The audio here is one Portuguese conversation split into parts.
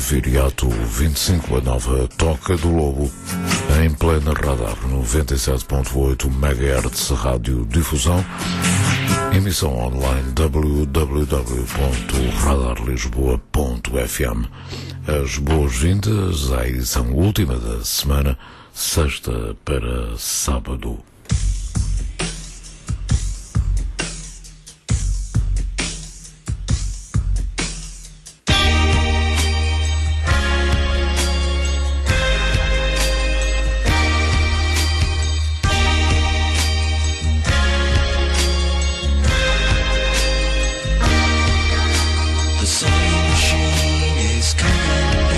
Viriato 25, a nova Toca do Lobo, em plena radar 97.8 MHz Rádio Difusão, emissão online www.radarlisboa.fm. As boas-vindas à edição última da semana, sexta para sábado.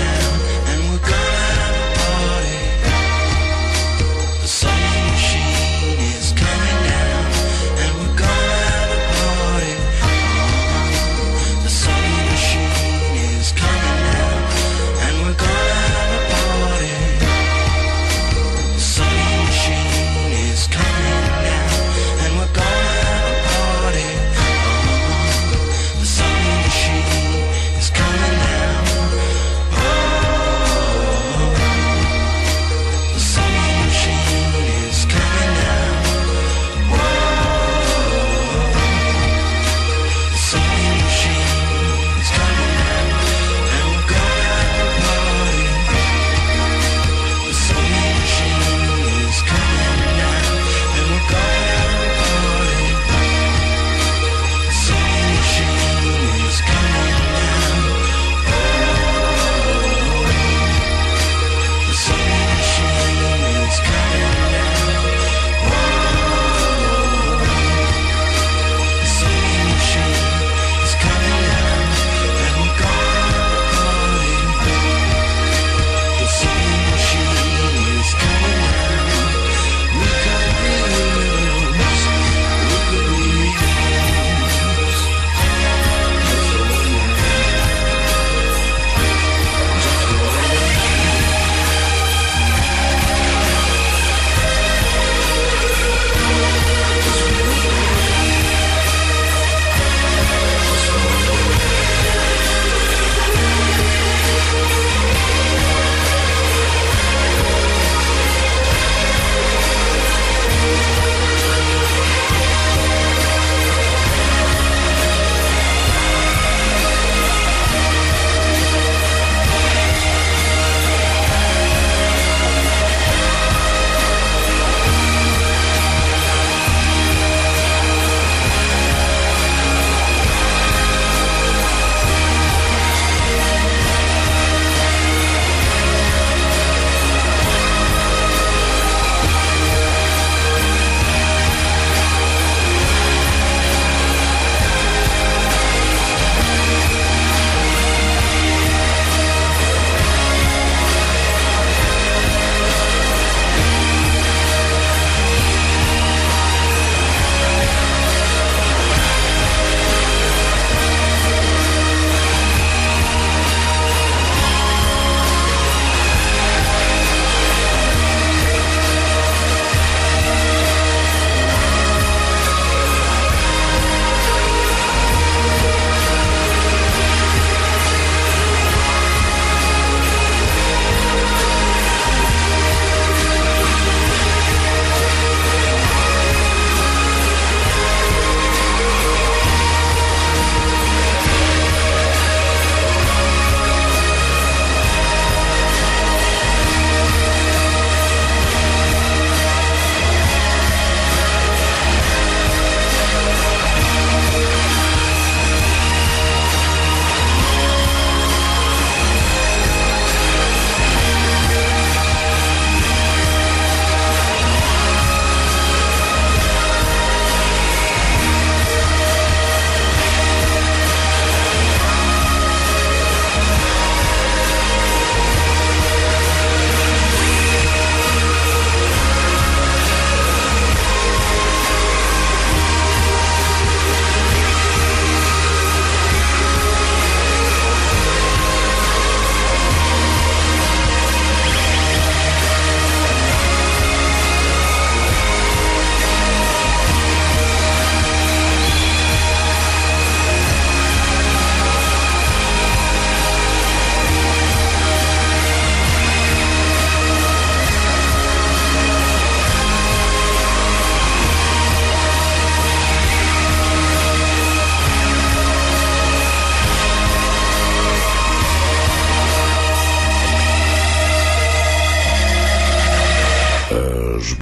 Machine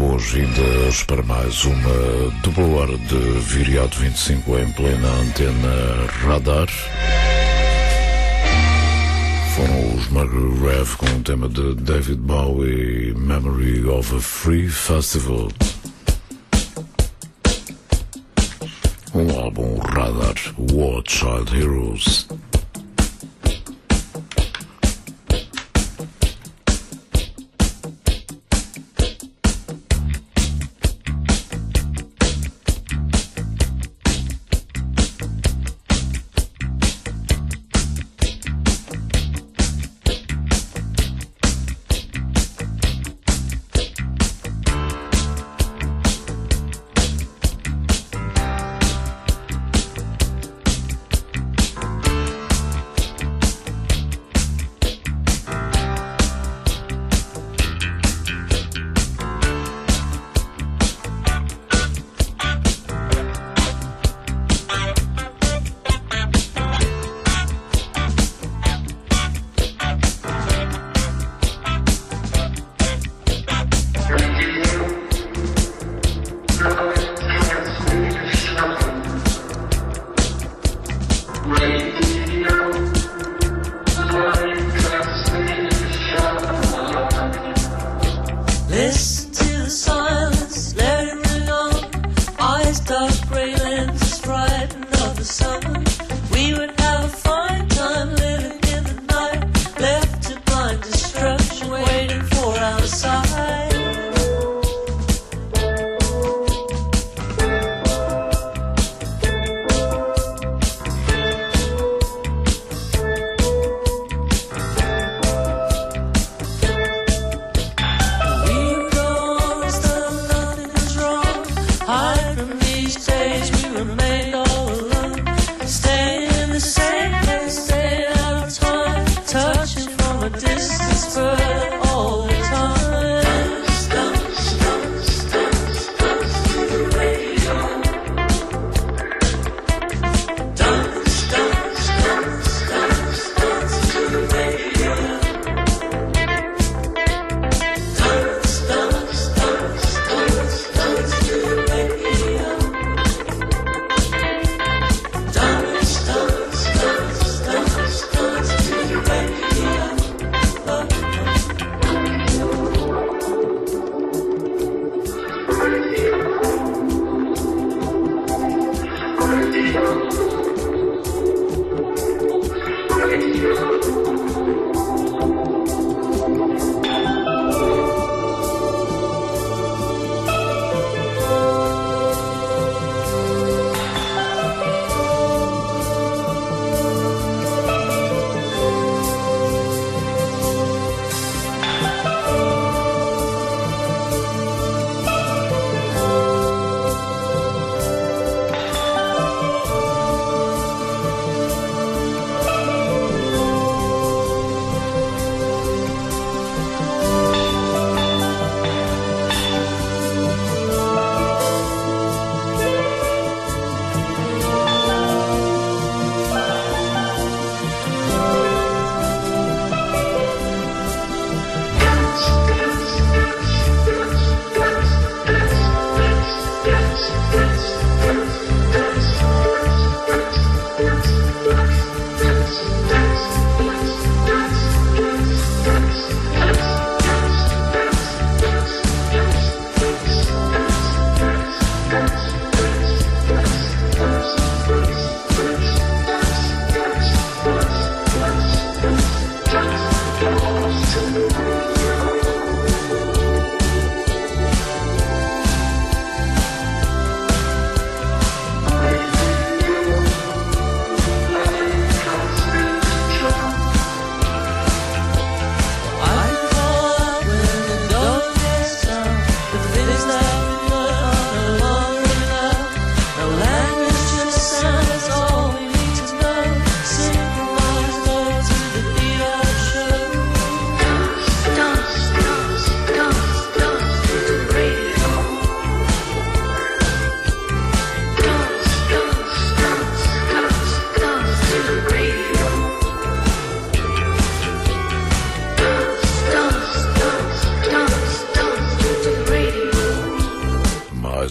boas-vindas para mais uma dupla hora de Viriato 25 em plena antena radar. Foram os Margaret Rev com o tema de David Bowie, Memory of a Free Festival. Um álbum radar, War Child Heroes.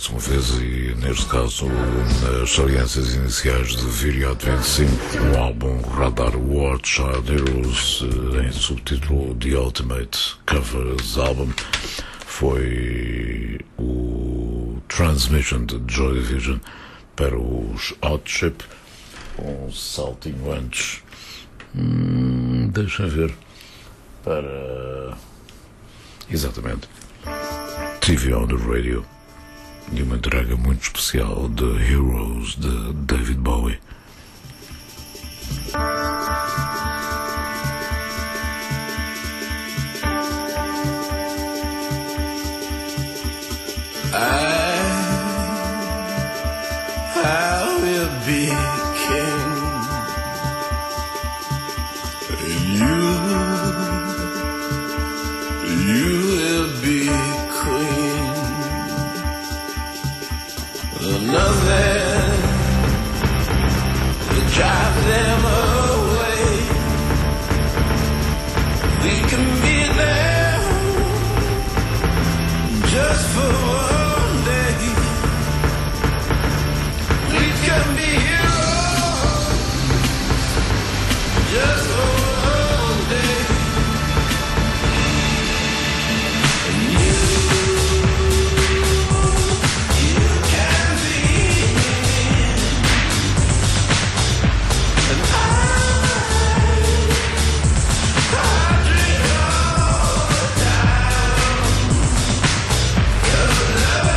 mais uma vez, e neste caso nas saliências iniciais de Viriat 25, um álbum Radar World Child Heroes, em subtítulo The Ultimate Covers Album, foi o Transmission de Joy Division para os Hot Chip, um saltinho antes, deixa ver, para, exatamente, TV on the Radio, e uma entrega muito especial de Heroes de David Bowie. I will be king, you will be queen. Nothing to drive them away. We can be there just for one day. We can be heroes just for one day. And you can be, and I dream all the time. 'Cause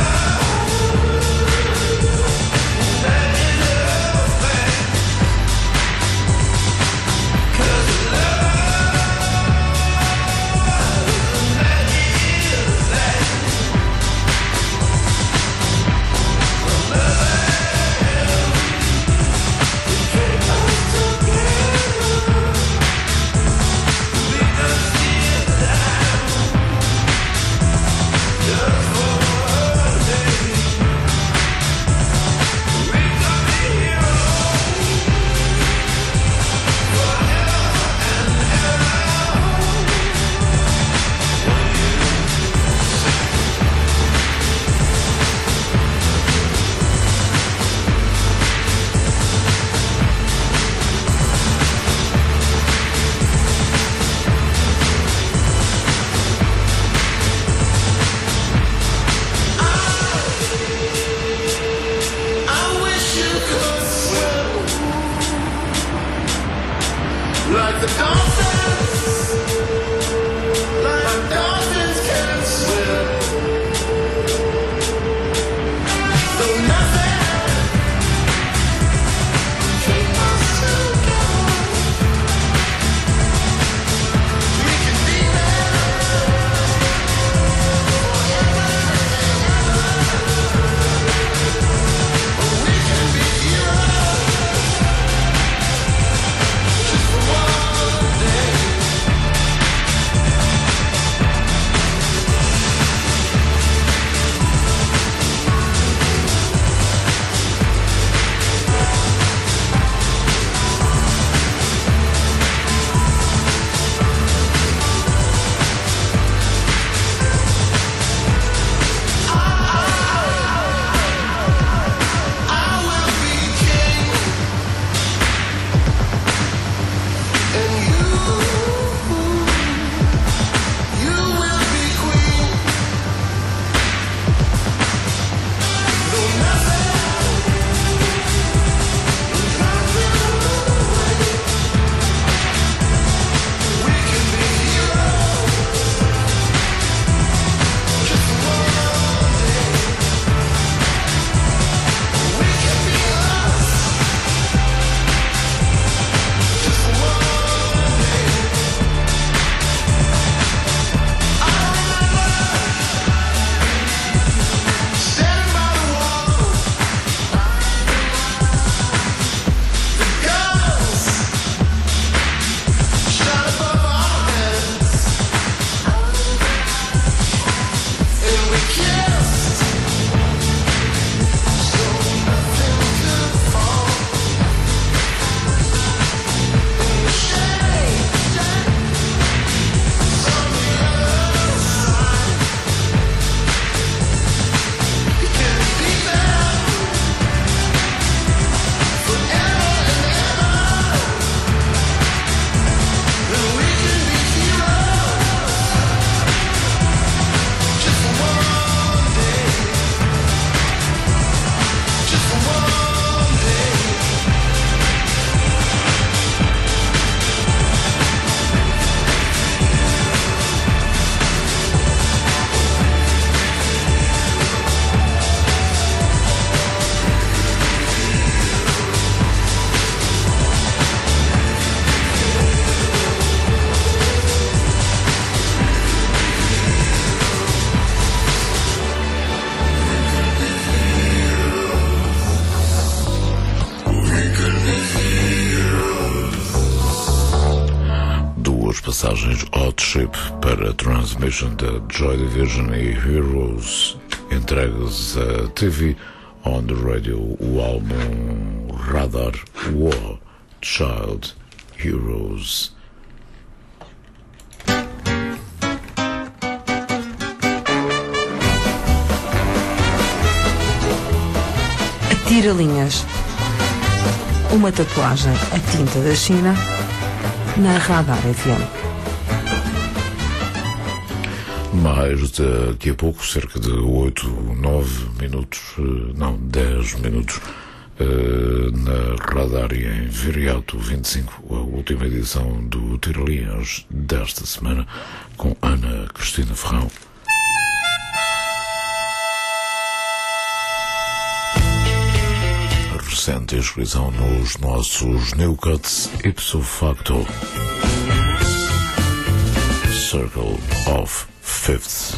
like the dolphins, like dolphins can swim. Though nothing keep us together, we can be there forever. We can be heroes just for one day. duas passagens Hot Ship para a transmission da Joy Division e Heroes, entregues a TV on the Radio, o álbum Radar War Child Heroes. Tira-linhas. Uma tatuagem a tinta da China na Radar FM. Mais daqui a pouco, cerca de 8, 9 minutos, não, 10 minutos, na Radar e em Viriato 25, a última edição do Tira-linhas desta semana, com Ana Cristina Ferrão. Recente inscrição nos nossos New Cuts ipso facto. Circle of Fifths.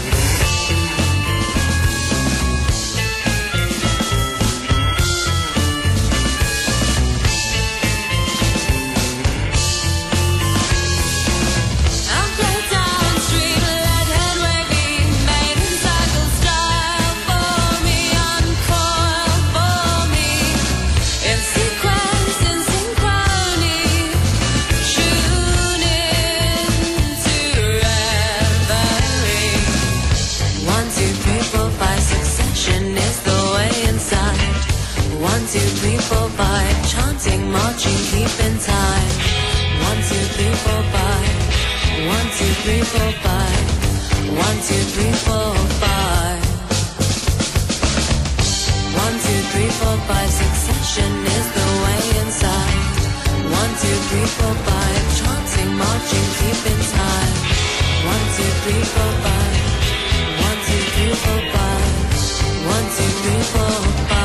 Marching, keep in time. 1, 2, 3, 4, 5. 1, 2, 3, 4, 5. 1, 2, 3, 4, 5. 1, 2, 3, 4, 5. Succession is the way inside. 1, 2, 3, 4, 5. Chanting, marching, keep in time. 1, 2, 3, 4, 5. 1, 2, 3, 4, 5. 1, 2, 3, 4, 5.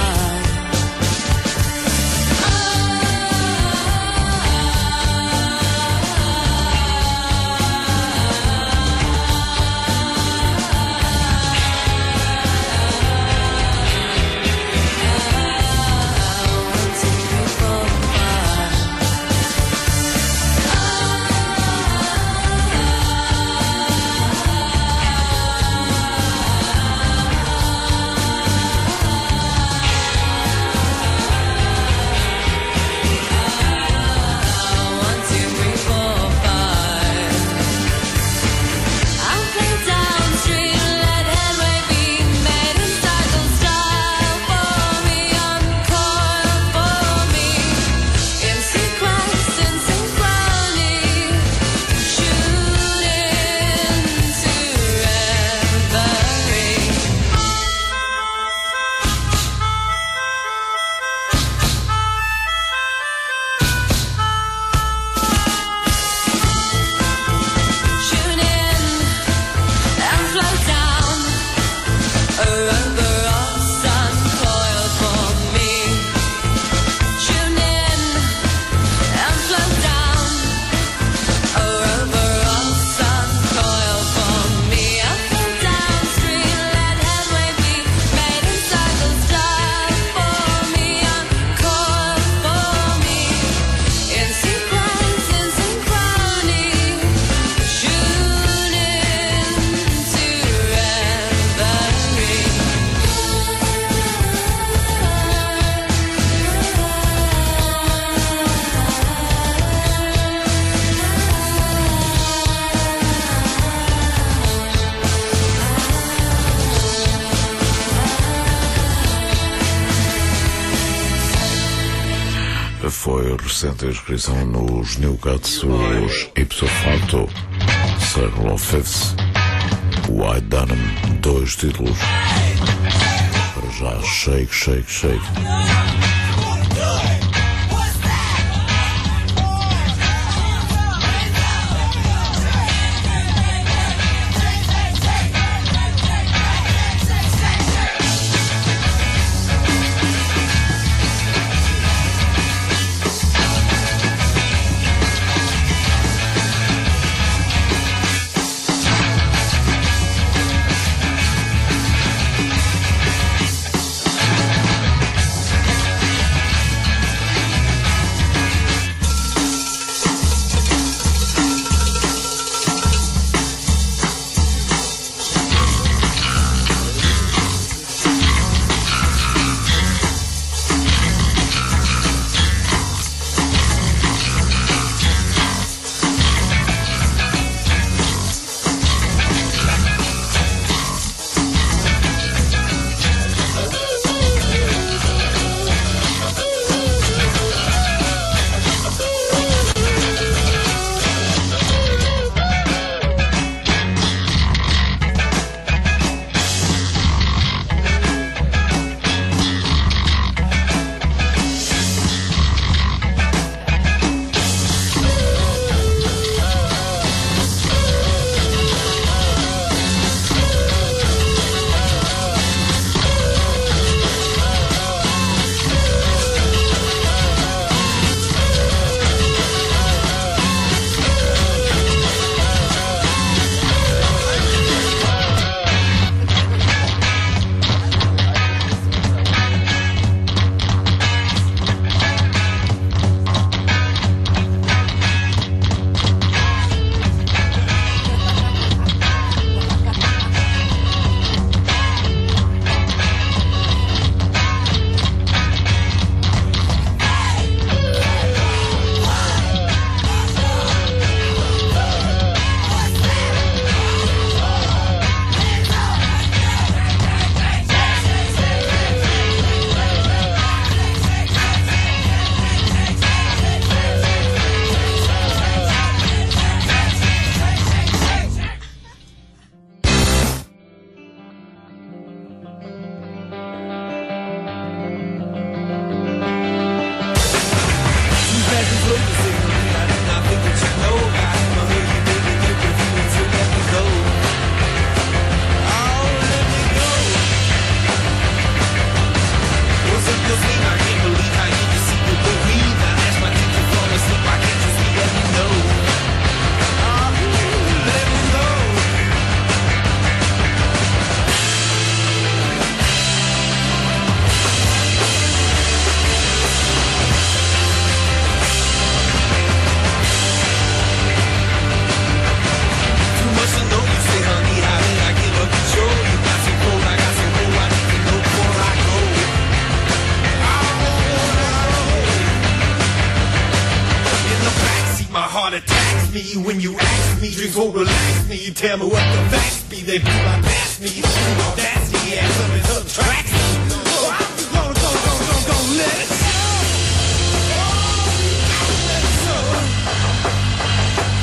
Foi recente a inscrição nos New Cuts, os ipso facto, Circle of Fifths, White Denim, 2 títulos. Para já, Shake, Shake, Shake. heart attacks me when you ask me. Drinks won't relax me. Tell me what the facts be. They be my past me. Audacity, yeah, something subtracts me. So I'm just gonna let it show. Let it show.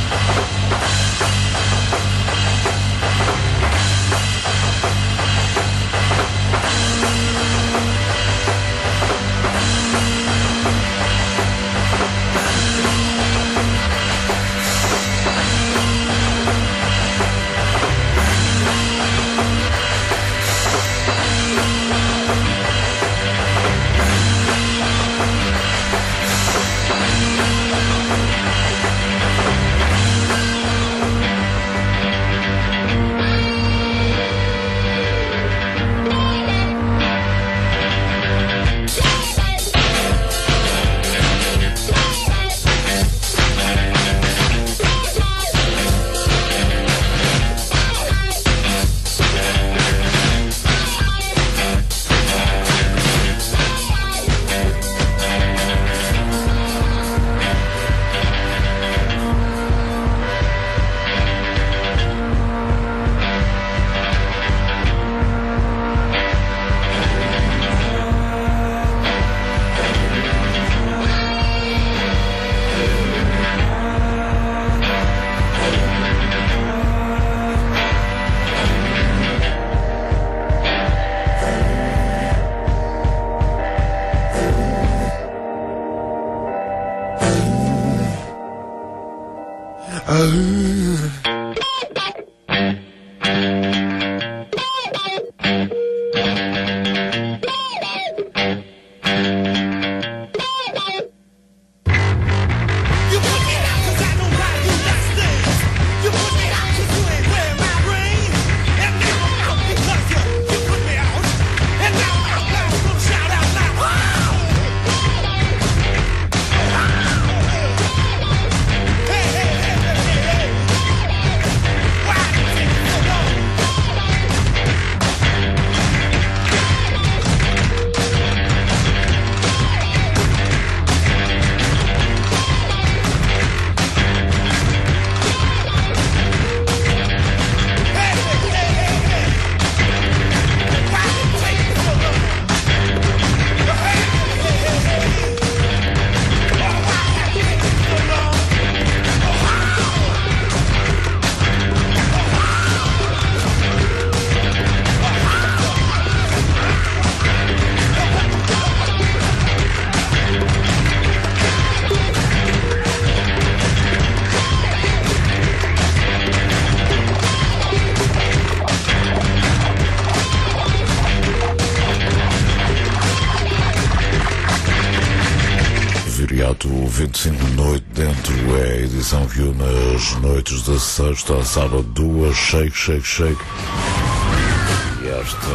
Viriato 25 Noite Dentro é a edição que une as noites de sexta a sábado, duas, shake, shake, shake. E esta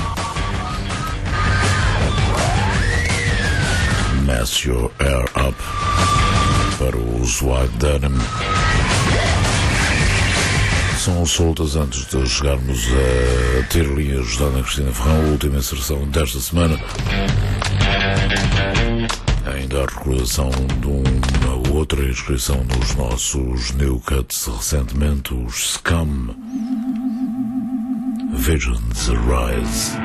Mess Your Hair Up para os White Denim. São soltas antes de chegarmos a Tirlinha ajudando a Cristina Ferrão, a última inserção desta semana. Ainda a recordação de uma outra inscrição nos nossos New Cuts recentemente, os Scum. Visions Arise.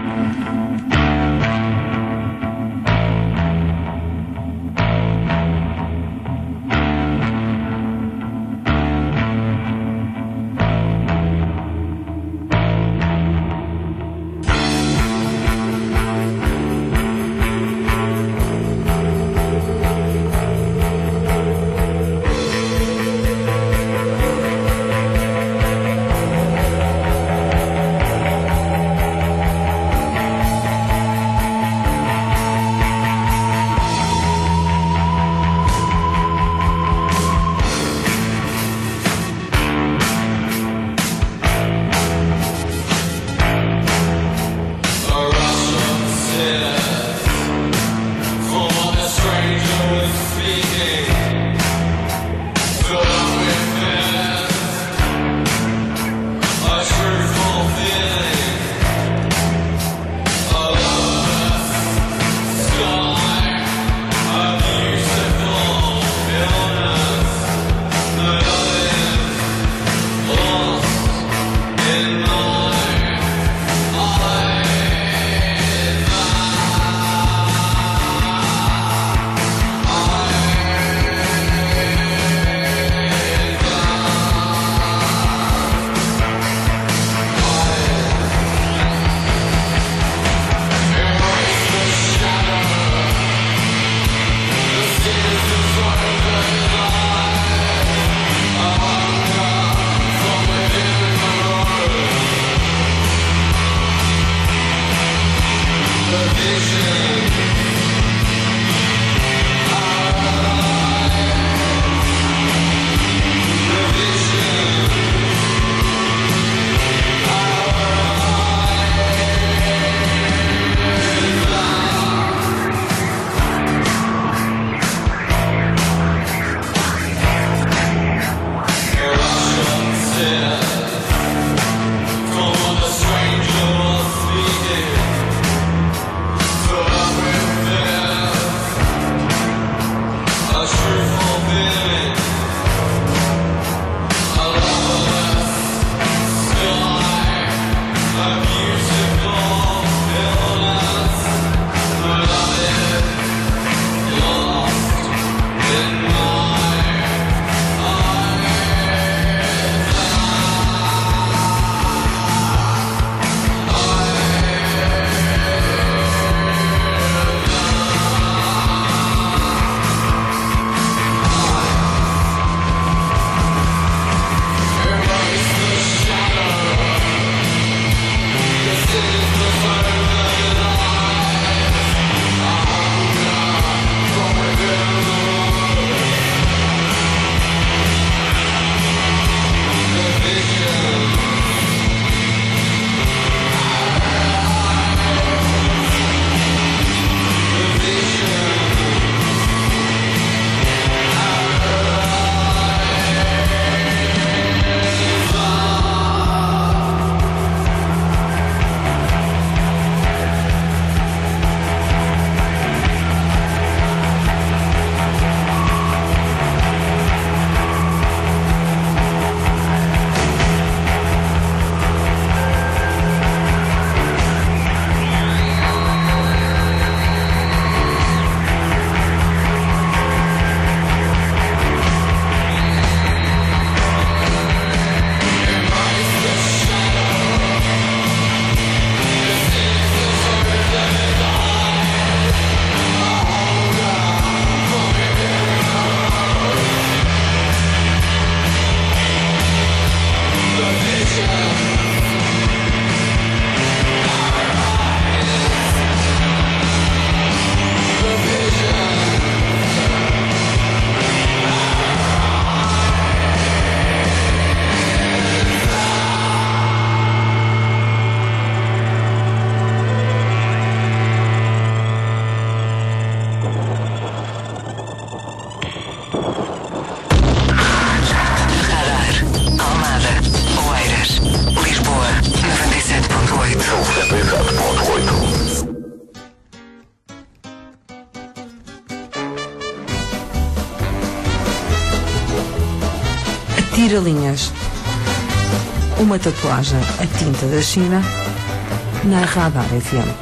Tira-linhas. Uma tatuagem a tinta da China na Radar FM.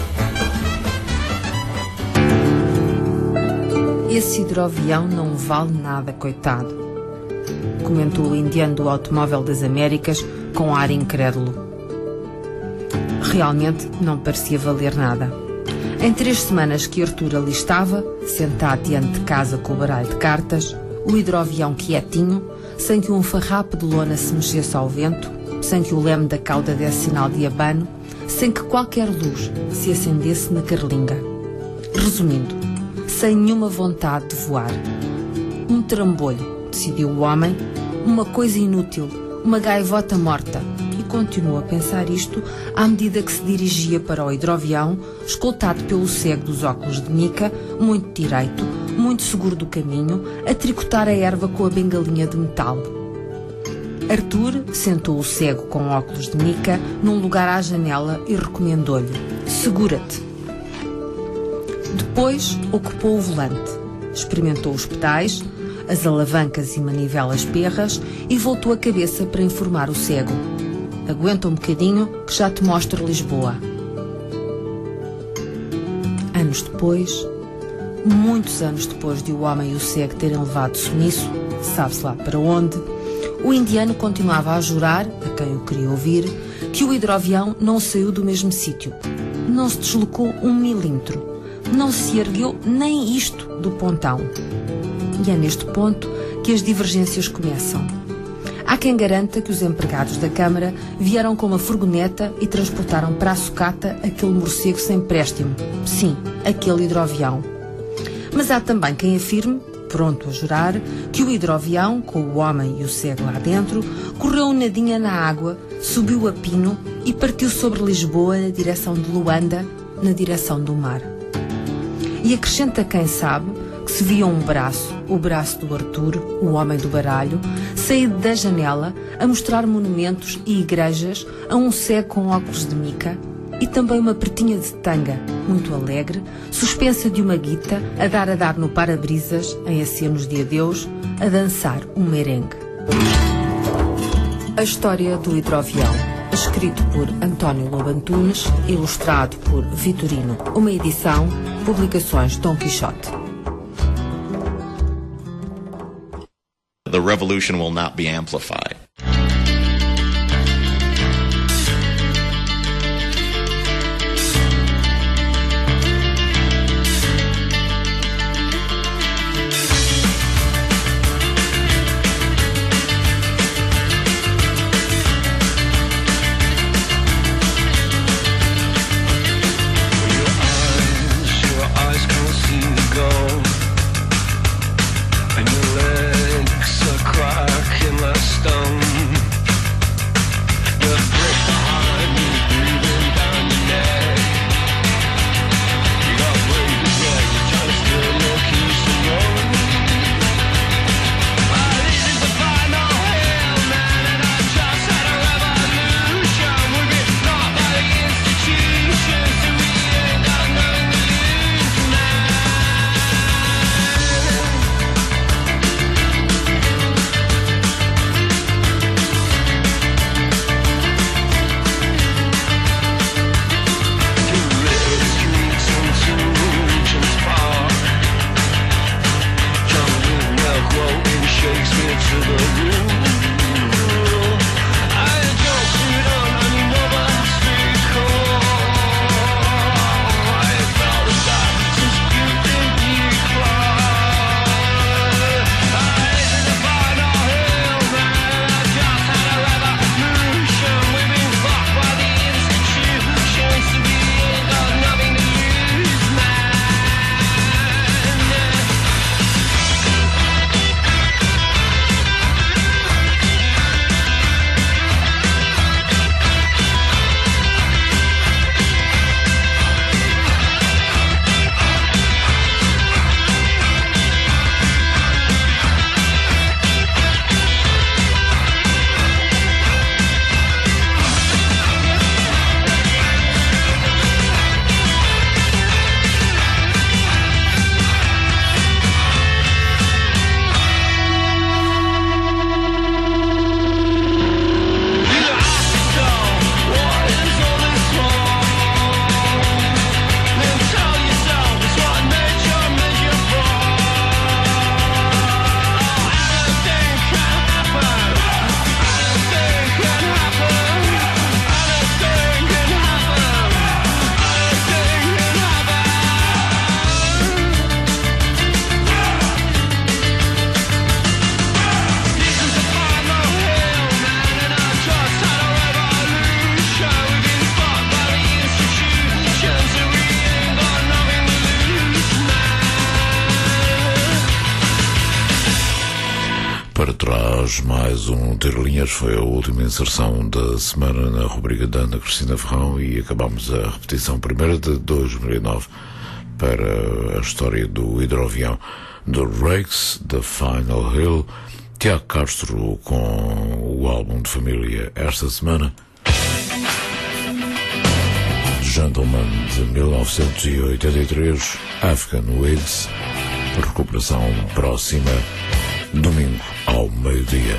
Esse hidroavião não vale nada, coitado, comentou o indiano do Automóvel das Américas com ar incrédulo. Realmente não parecia valer nada. Em 3 semanas que Arthur ali estava, sentado diante de casa com o baralho de cartas, o hidroavião quietinho, sem que um farrapo de lona se mexesse ao vento, sem que o leme da cauda desse sinal de abano, sem que qualquer luz se acendesse na carlinga. Resumindo, sem nenhuma vontade de voar. Um trambolho, decidiu o homem, uma coisa inútil, uma gaivota morta, e continuou a pensar isto à medida que se dirigia para o hidroavião, escoltado pelo cego dos óculos de mica, muito direito, muito seguro do caminho, a tricotar a erva com a bengalinha de metal. Arthur sentou o cego com óculos de mica num lugar à janela e recomendou-lhe: segura-te. Depois ocupou o volante, experimentou os pedais, as alavancas e manivelas perras e voltou a cabeça para informar o cego: aguenta um bocadinho que já te mostro Lisboa. Anos depois, muitos anos depois de o homem e o cego terem levado sumiço, sabe-se lá para onde, o indiano continuava a jurar, a quem o queria ouvir, que o hidroavião não saiu do mesmo sítio. Não se deslocou 1 milímetro. Não se ergueu nem isto do pontão. E é neste ponto que as divergências começam. Há quem garanta que os empregados da Câmara vieram com uma furgoneta e transportaram para a sucata aquele morcego sem préstimo. Sim, aquele hidroavião. Mas há também quem afirme, pronto a jurar, que o hidroavião, com o homem e o cego lá dentro, correu um nadinha na água, subiu a pino e partiu sobre Lisboa na direção de Luanda, na direção do mar. E acrescenta quem sabe que se via um braço, o braço do Arthur, o homem do baralho, saído da janela a mostrar monumentos e igrejas a um cego com óculos de mica e também uma pretinha de tanga, muito alegre, suspensa de uma guita, a dar no para-brisas, em acenos de adeus, a dançar um merengue. A história do hidroavião, escrito por António Lobo Antunes, ilustrado por Vitorino. Uma edição, Publicações Dom Quixote. The revolution will not be amplified. para trás mais um Tiro Linhas. Foi a última inserção da semana na rubrica da Ana Cristina Ferrão e acabamos a repetição primeira de 2009 para a história do hidroavião do Rakes, The Final Hill. Tiago Castro com o álbum de família esta semana, Gentleman de 1983, African Wigs, recuperação próxima, domingo ao meio-dia.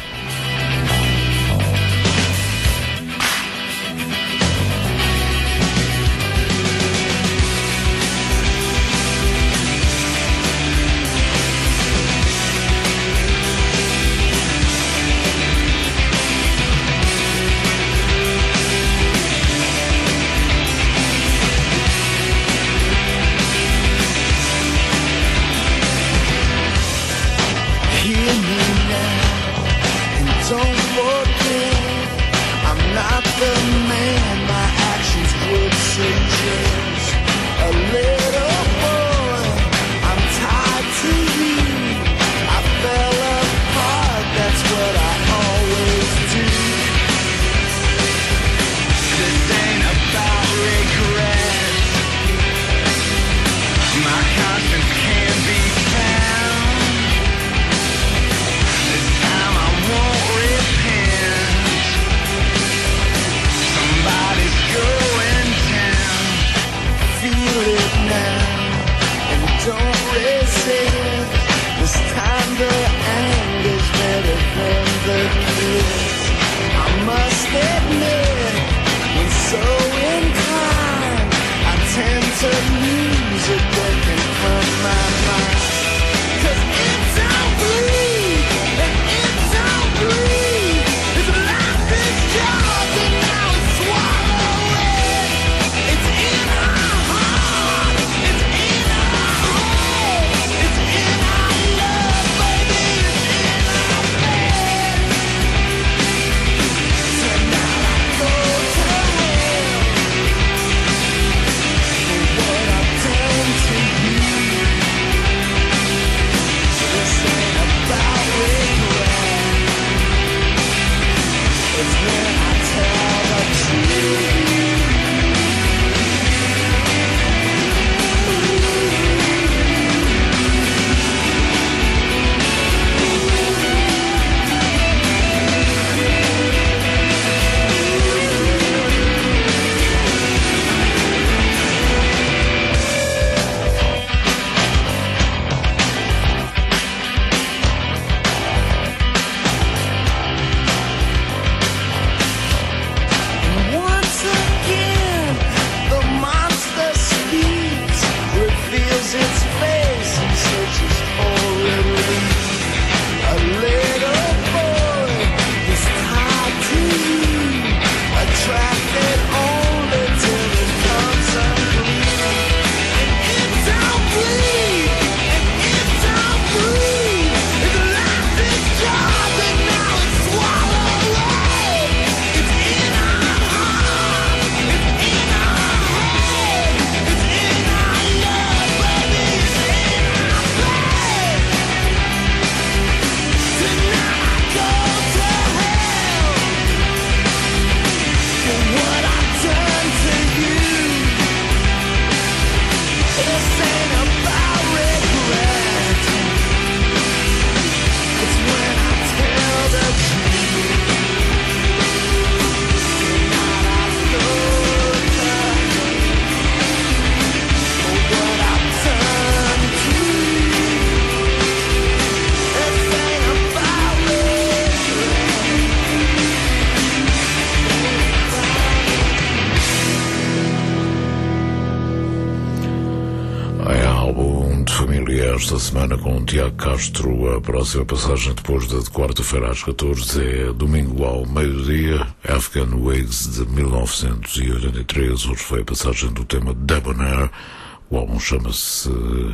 Esta semana com Tiago Castro. A próxima passagem depois de quarta-feira às 14 é domingo ao meio-dia, African Wigs de 1983. Hoje foi a passagem do tema Debonair. O álbum chama-se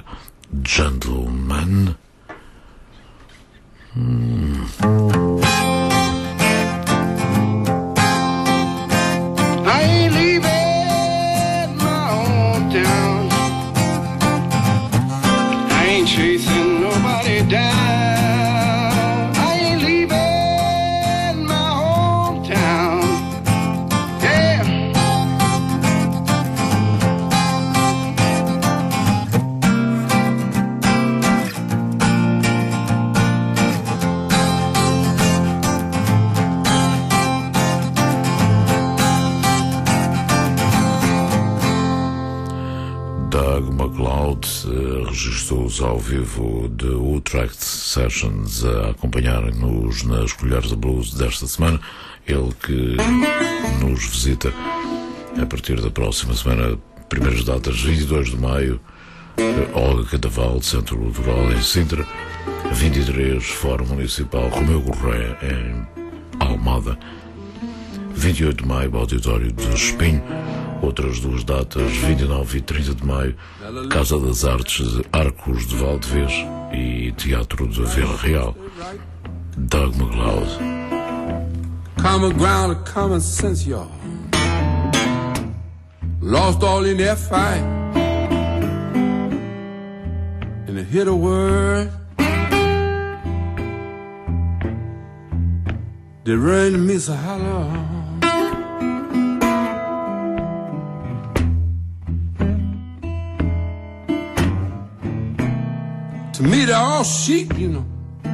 Gentleman. I ain't leaving my hometown. I ain't chasing nobody down. I ain't leaving MacLeod registrou-os ao vivo de Utrecht Sessions a acompanharem-nos nas Colheres de Blues desta semana. Ele que nos visita a partir da próxima semana, primeiras datas 22 de maio, Olga Cadaval, Centro Cultural em Sintra, 23 Fórum Municipal Romeu Correia em Almada, 28 de maio Auditório de Espinho. Outras duas datas, 29 e 30 de maio, Casa das Artes de Arcos de Valdevez e Teatro de Vila Real. Doug MacLeod. Common ground of common sense, y'all. Lost all in that fight. And to hear the word they run to miss a holler. To me, they're all sheep, you know.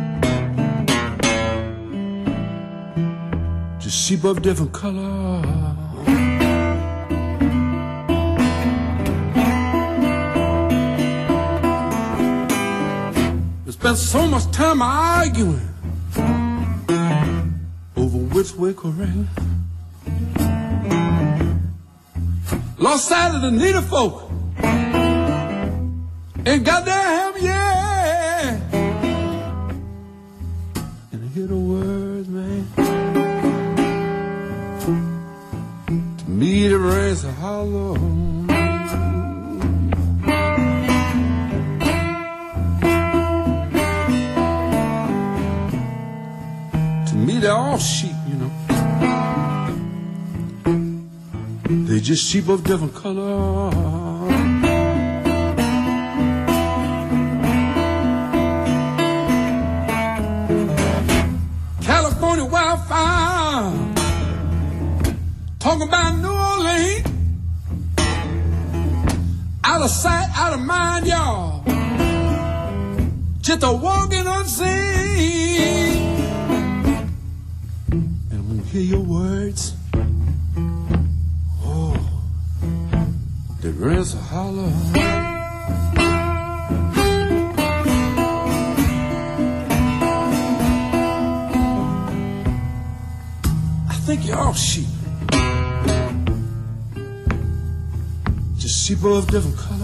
Just sheep of different color. We spent so much time arguing over which way correct. Lost sight of the needy folk. Ain't got their help yet. And I hear the words, man. To me the rain's a hollow. To me they're all sheep, you know. They just sheep of different color. Wildfire, talking about New Orleans, out of sight, out of mind, y'all. Just a walking unseen. And when you hear your words, oh, the rest a holler. I think you're all sheep. Just sheep of different color.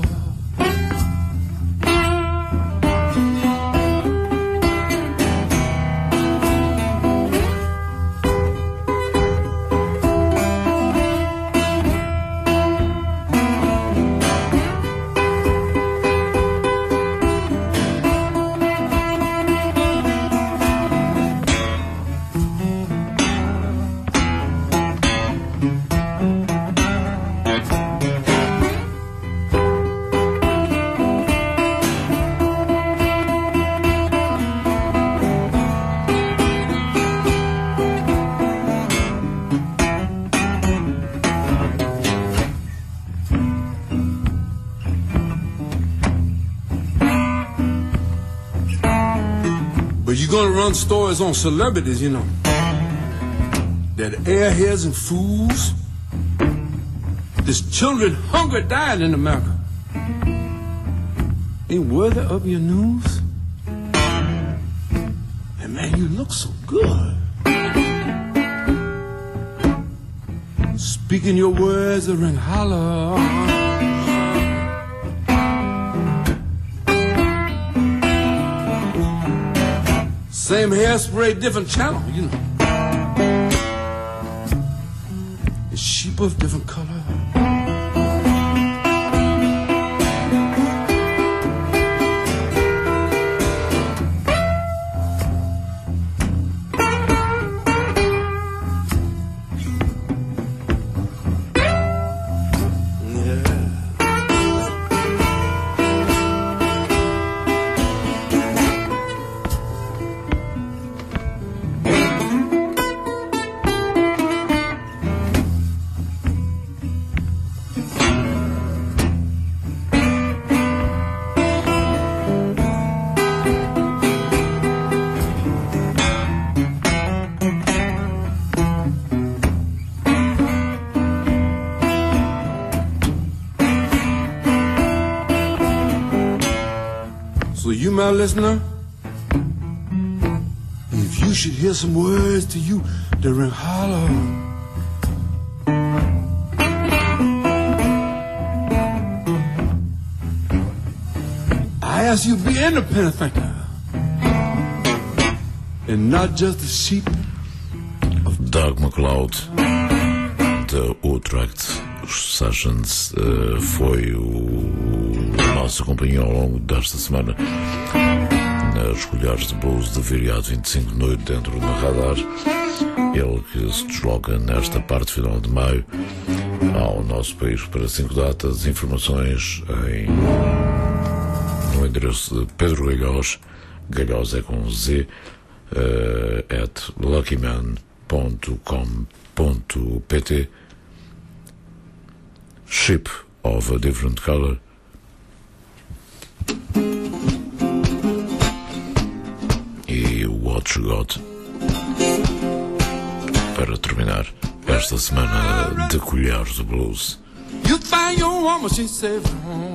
Gonna run stories on celebrities, you know, that airheads and fools. There's children hungry dying in America. Ain't worthy of your news. And man, you look so good. Speaking your words that ring hollow. Same hairspray, different channel, you know. It's sheep of different color. Now, listener, if you should hear some words to you that ring hollow, I ask you to be independent thinker and not just a sheep. Doug MacLeod da Utrecht Sessions foi o nosso companheiro ao longo desta semana nas colheres de blues de Viriato 25 de noite dentro da Radar. Ele que se desloca nesta parte final de maio ao nosso país para 5 datas. Informações no endereço de Pedro Galhós, Galhós é com Z, at luckyman.com.pt. Ship of a different color. E What You Got, para terminar esta semana de colheres de blues. You find your woman, she's safe at home.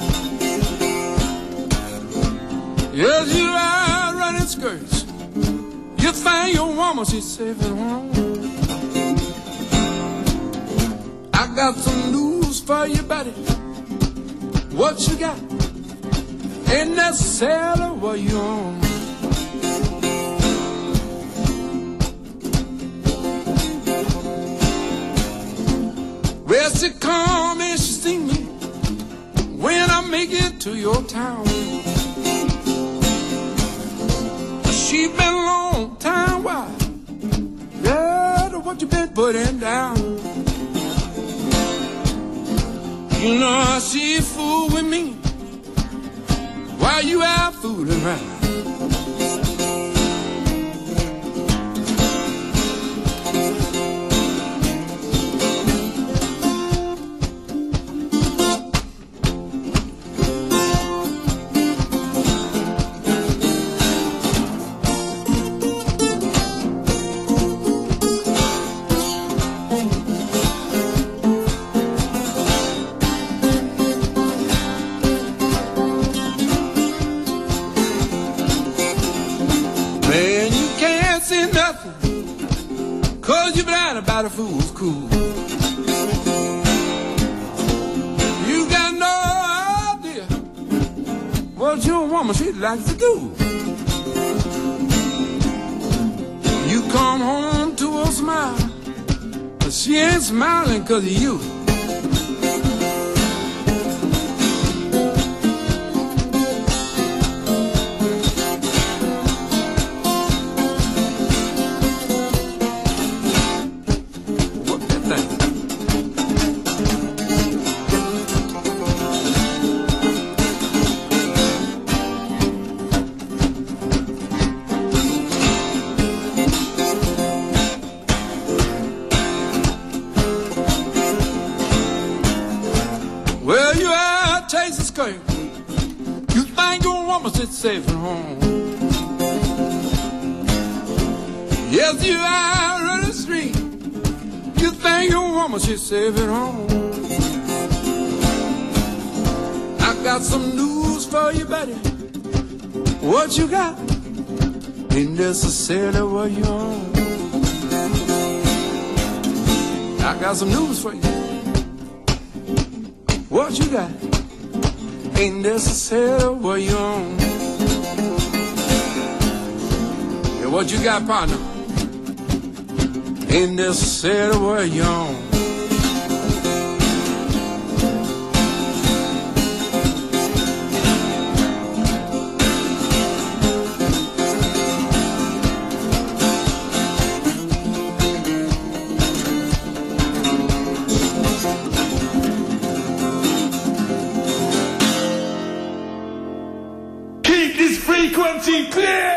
Yes, you are running skirts. You find your woman, she's safe at home. I got some news for you, buddy. What you got ain't necessarily what you own. Well, she come and she see me when I make it to your town. She been a long time wide. Yeah, what you been putting down. You know she fool with me while you out fooling around. About a fool's cool. You got no idea what your woman she likes to do. You come home to a smile, but she ain't smiling 'cause of you. Safe at home. Yes, you out on the street. You think your woman she's safe at home. I got some news for you, buddy. What you got ain't necessarily what you own. I got some news for you. What you got ain't necessarily what you own. And what you got, partner, ain't necessarily what you own. Frequency clear!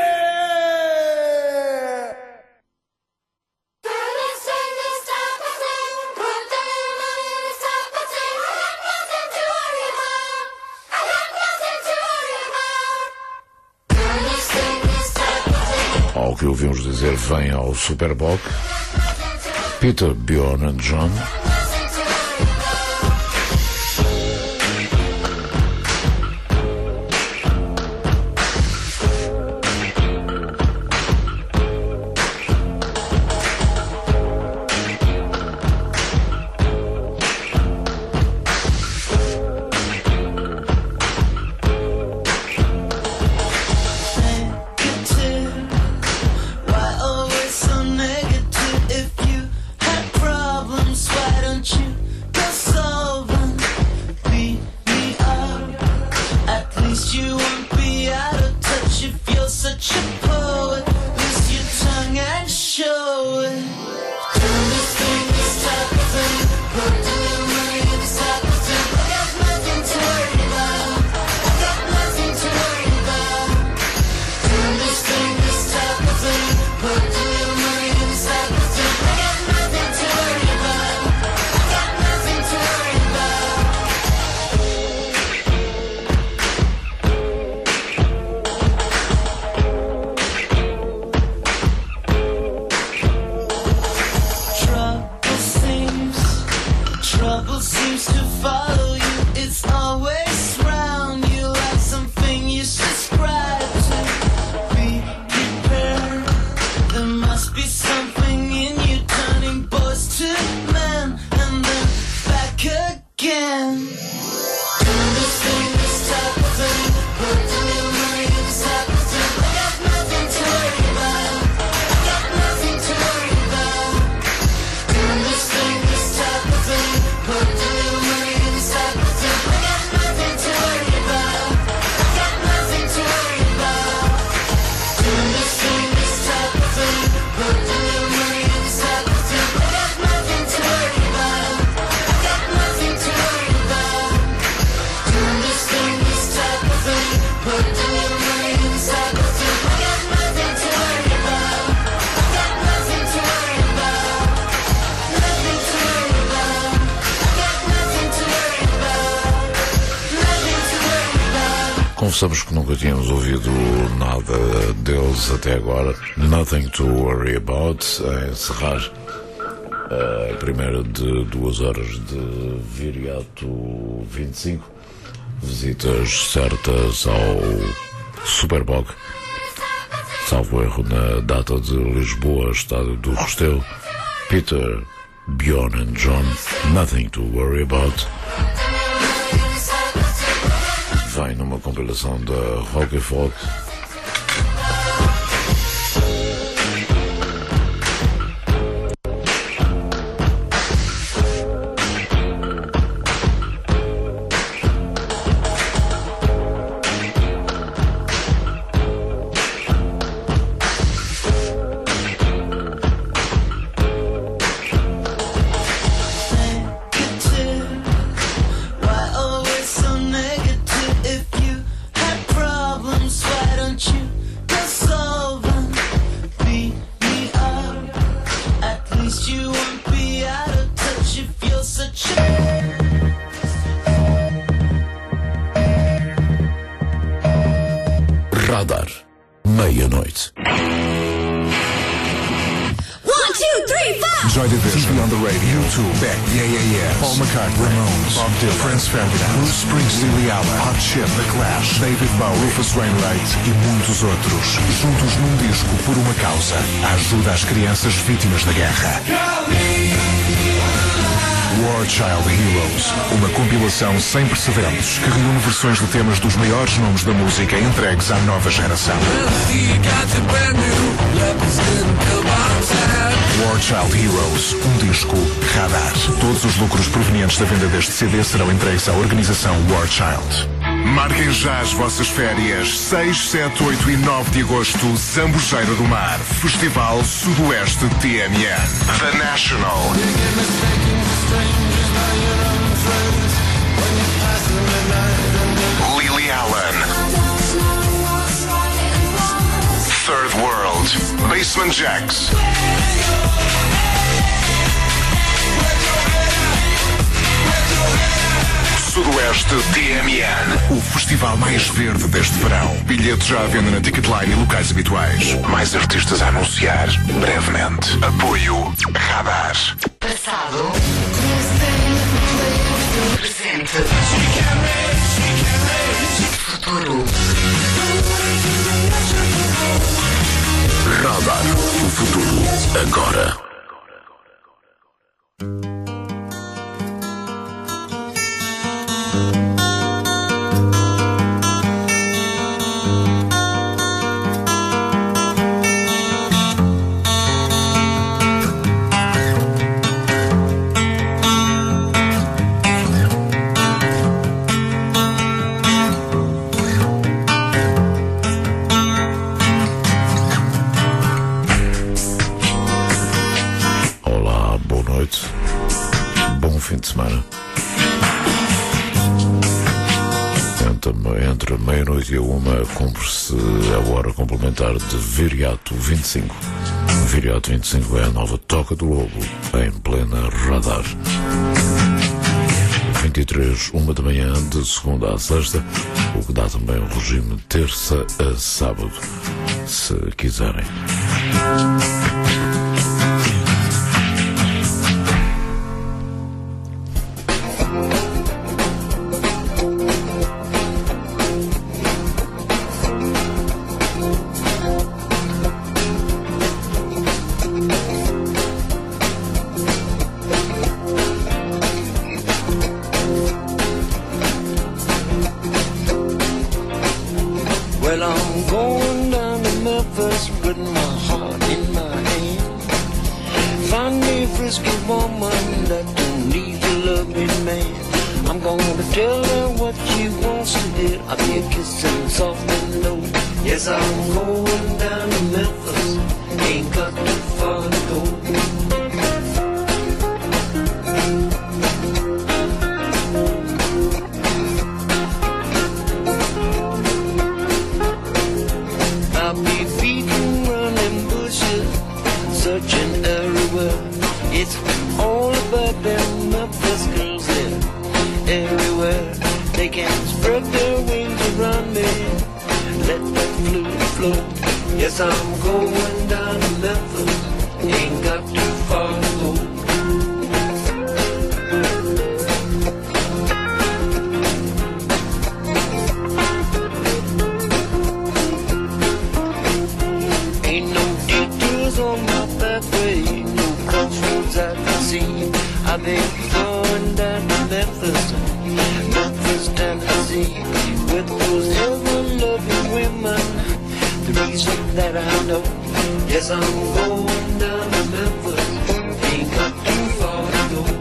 Ao que ouvimos dizer, vem ao Superboc Peter, Bjorn and John. something in you turning boys to men and then back again. Doing this thing, this type of thing, put a little money in this type of thing. I got nothing to worry about. I got nothing to worry about. Doing this thing, this type of thing, put a little money in this type of thing. I got nothing to worry about. I got nothing to worry about. Doing this thing, this type of thing, put a little money in this type of thing. I got nothing to worry about. I got nothing to worry about. Doing this thing, this type of thing, put a little money in this type of thing. I got nothing to worry about. I got nothing to worry about. Nothing to worry about. I got nothing to worry about. Nothing to worry about. Confessamos que nunca tínhamos ouvido nada deles até agora. Nothing to Worry About, a encerrar a primeira de 2 horas de Viriato 25. Visitas certas ao Superbog, salvo erro na data de Lisboa, estádio do Restelo. Peter, Bjorn and John, Nothing to Worry About. Vem numa compilação da Rock and Folk. Why always so negative? If you had problems, why don't you go solve them? Beat me up. At least you won't be out of touch if you're such a. Radar, meia-noite. 1, 2, 3, 4. Joy Division, TV on the Radio, YouTube, Beck, Yeah, Paul McCartney, Ramones, Bob Dylan, Franz Ferdinand, Bruce Springsteen, Lily Allen, Hot Chip, The Clash, David Bowie, Rufus Wainwright e muitos outros, juntos num disco por uma causa: a ajuda às crianças vítimas da guerra. War Child Heroes, uma compilação sem precedentes que reúne versões de temas dos maiores nomes da música entregues à nova geração. War Child Heroes, um disco Radar. Todos os lucros provenientes da venda deste CD serão entregues à organização War Child. Marquem já as vossas férias. 6, 7, 8 e 9 de agosto, Zambujeira do Mar, Festival Sudoeste TMN. The National. Lily Allen. Third World. Basement Jacks. Sudoeste TMN, o festival mais verde deste verão. Bilhetes já à venda na Ticketline e locais habituais. Mais artistas a anunciar brevemente. Apoio Radar. Passado. Presente. Futuro. Radar, o futuro, agora. Fim de semana. Entre meia-noite e a 1 cumpre-se a hora complementar de Viriato 25. Viriato 25 é a nova Toca do Lobo, em plena Radar. 23, 1 da manhã, de segunda a sexta, o que dá também o regime terça a sábado, se quiserem. you kissing soft and low. Yes, I'm going down to Memphis. Ain't got too far to go. I'll be beating, running bushes, searching everywhere. It's all about them Memphis girls there. Everywhere they can spread their wings around me. Let that fluid flow. Yes, I'm going down to Memphis. Ain't got too far to go. Ain't no detours on my pathway, no crossroads I can see. I've been going down to Memphis, Memphis, Tennessee, with those ever-loving women. The reason that I know, yes, I'm going down to Memphis. Ain't got too far to go.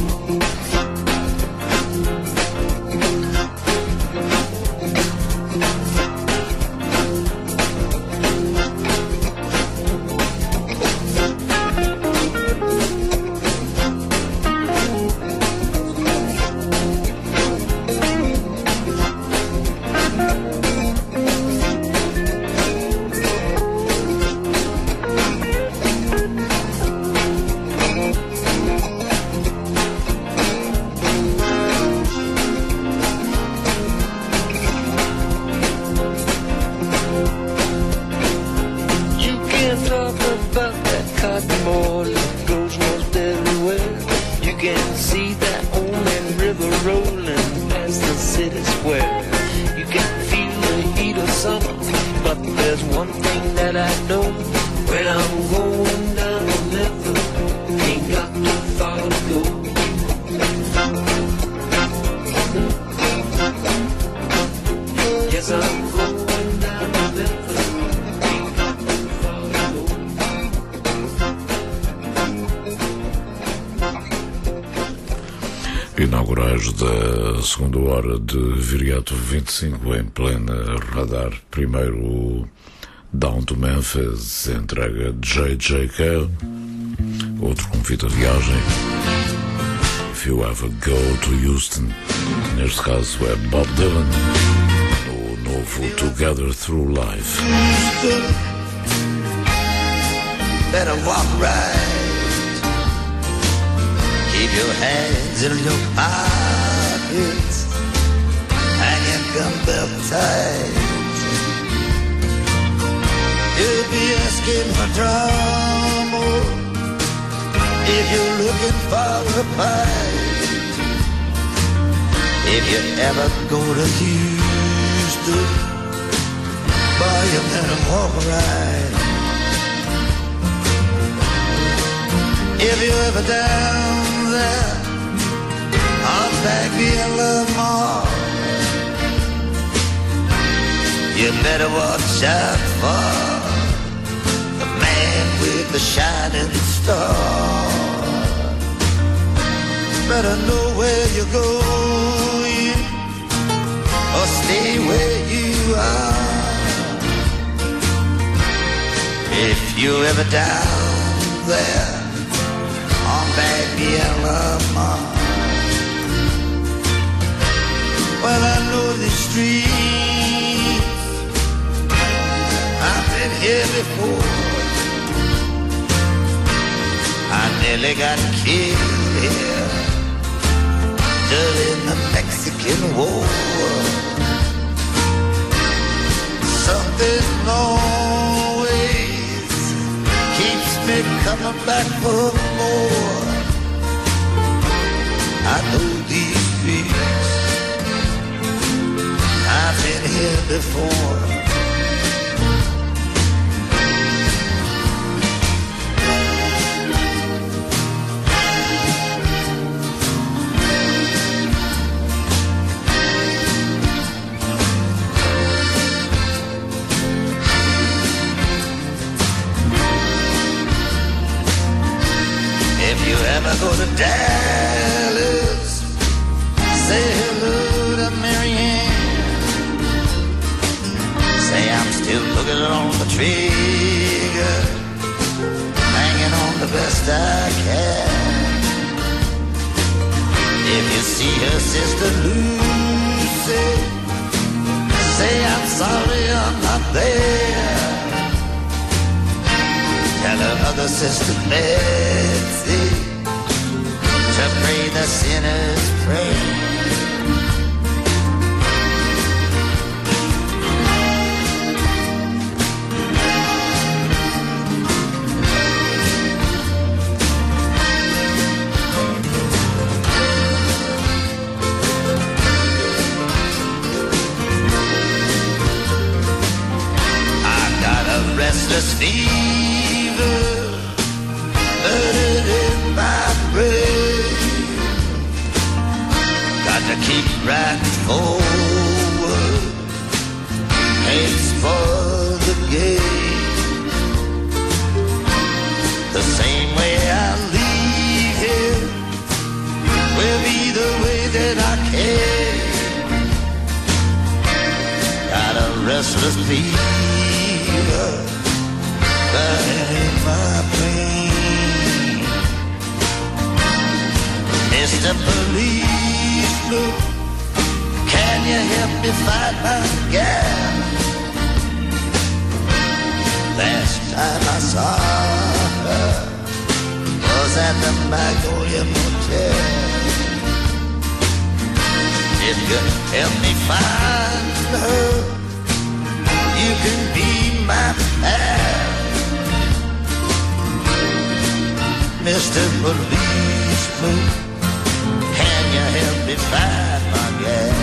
Inaugurais da segunda hora de Viriato 25 em plena radar. Primeiro Down to Memphis, entrega de JJK, outro convite a viagem. If You Ever Go to Houston, neste caso é Bob Dylan, no novo Together Through Life. Better walk right. Keep your hands in your pockets. Hang your gun belt tight. You'll be asking for trouble if you're looking for a fight. If you ever go to Houston, boy, you better walk right. If you're ever down there on Backville Mall, you better watch out for the man with the shining star. Better know where you're going or stay where you are. If you're ever down there on Backville Mall, well, I know the streets. I've been here before. I nearly got killed here during the Mexican War. Something always keeps me coming back for more. I know these streets. I've been here before. If you ever go to Dallas, say hello to Marianne. Say I'm still looking on the trigger, hanging on the best I can. If you see her sister Lucy, say I'm sorry I'm not there. Tell her other sister Betsy to pray the sinner's prayer. Restless fever burning in my brain. Got to keep right forward, heads for the gate. The same way I leave here will be the way that I came. Got a restless fever burning in my brain. Mr. Policeman, can you help me find my gal? Last time I saw her was at the Magnolia Motel. If you help me find her, you can be my pal. Mr. Policeman, can you help me find my gal?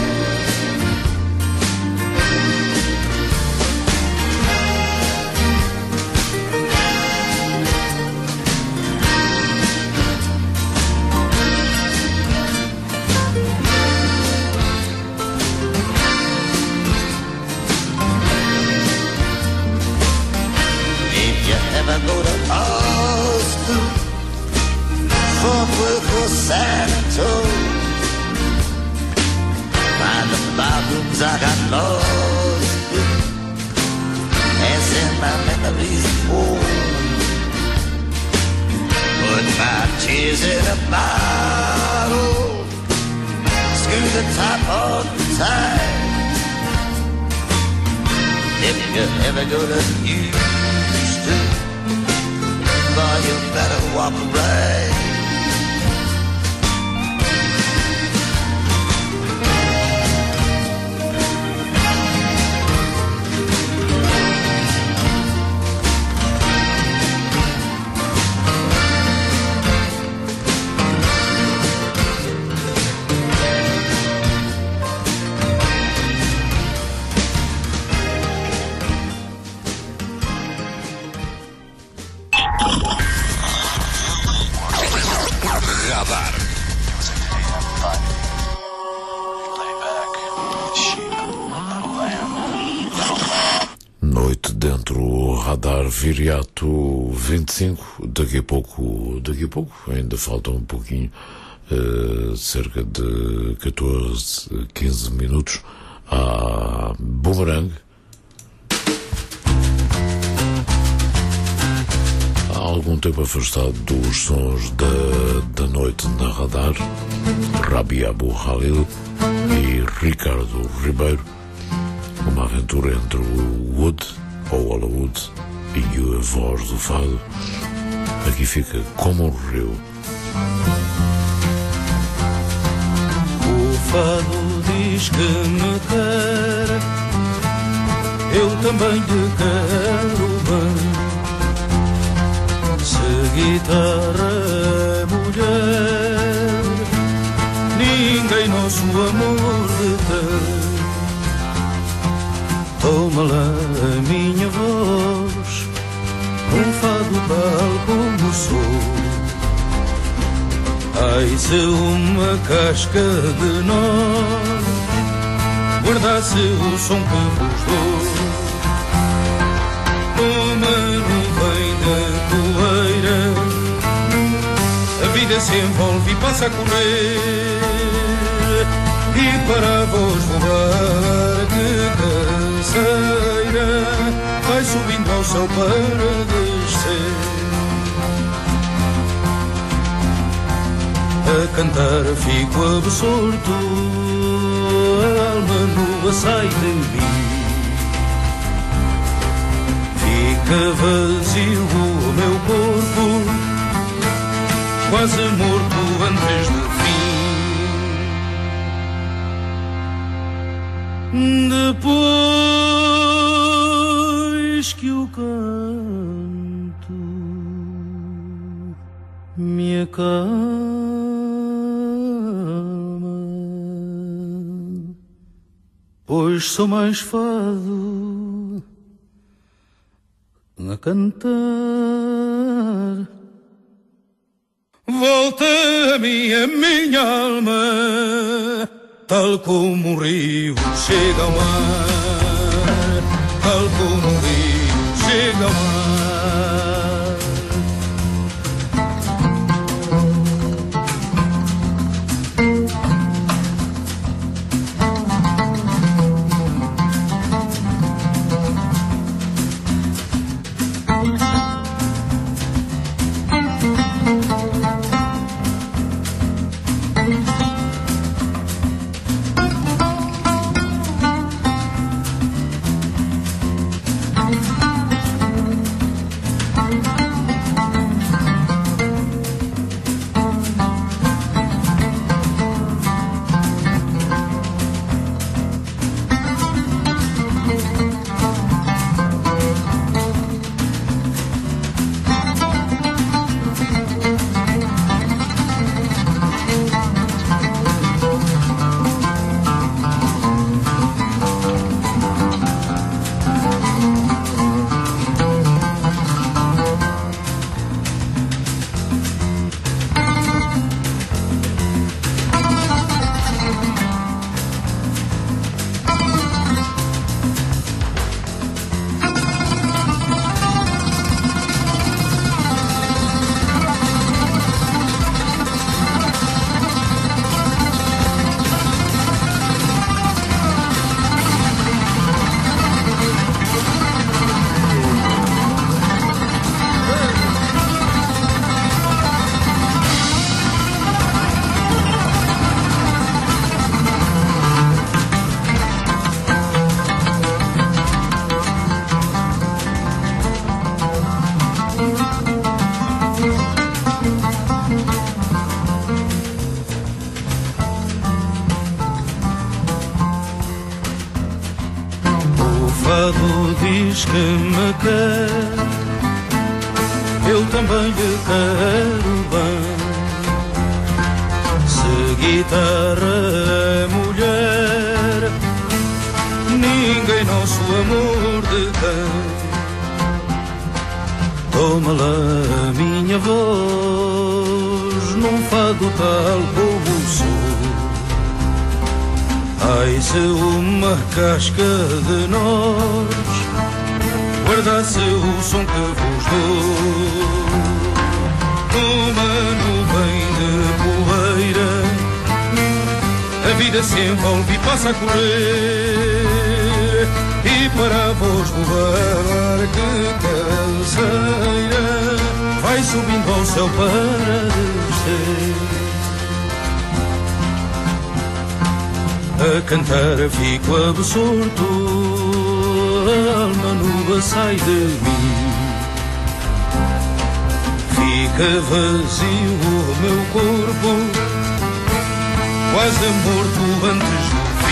If you ever go to Austin, Fort Worth or San Antonio, find the bathrooms I got lost in and send my memories home. Put my tears in a bottle, screw the top on tight. If you ever go to Houston, boy, you better walk right. Noite dentro, Radar Viriato 25. Daqui a pouco, ainda falta um pouquinho, cerca de 14, 15 minutos, a Boomerang. Há algum tempo afastado dos sons da noite na Radar, Rabi Abu Khalil e Ricardo Ribeiro. Uma aventura entre o Wood, ou Hollywood, e a voz do fado. Aqui fica Como um Rio. O fado diz que me quer, eu também lhe quero bem. Se guitarra é mulher, ninguém nosso amor detém. Toma lá a minha voz, um fado tal como sou. Ai, se uma casca de nós guardasse o som que vos dou. Numa nuvem de poeira, a vida se envolve e passa a correr. E para vos voar, que canseiro, poeira vai subindo ao céu para descer. A cantar fico absorto, a alma nua sai de mim. Fica vazio o meu corpo, quase morto antes do fim. Depois que o canto me acalma, pois sou mais fado a cantar. Volta a minha alma, tal como o rio chega ao mar, tal como o rio chega ao mar. Diz que me quer, eu também lhe quero bem. Se guitarra é mulher, ninguém nosso amor detém. Toma lá a minha voz num fado tal como sou. Ai, se uma casca de nós guardasse o som que vos dou, uma nuvem de poeira, a vida se envolve e passa a correr, e para a voz voar que canseira vai subindo ao céu para descer. A cantar fico absorto, a alma nua sai de mim. Fica vazio o meu corpo, quase morto antes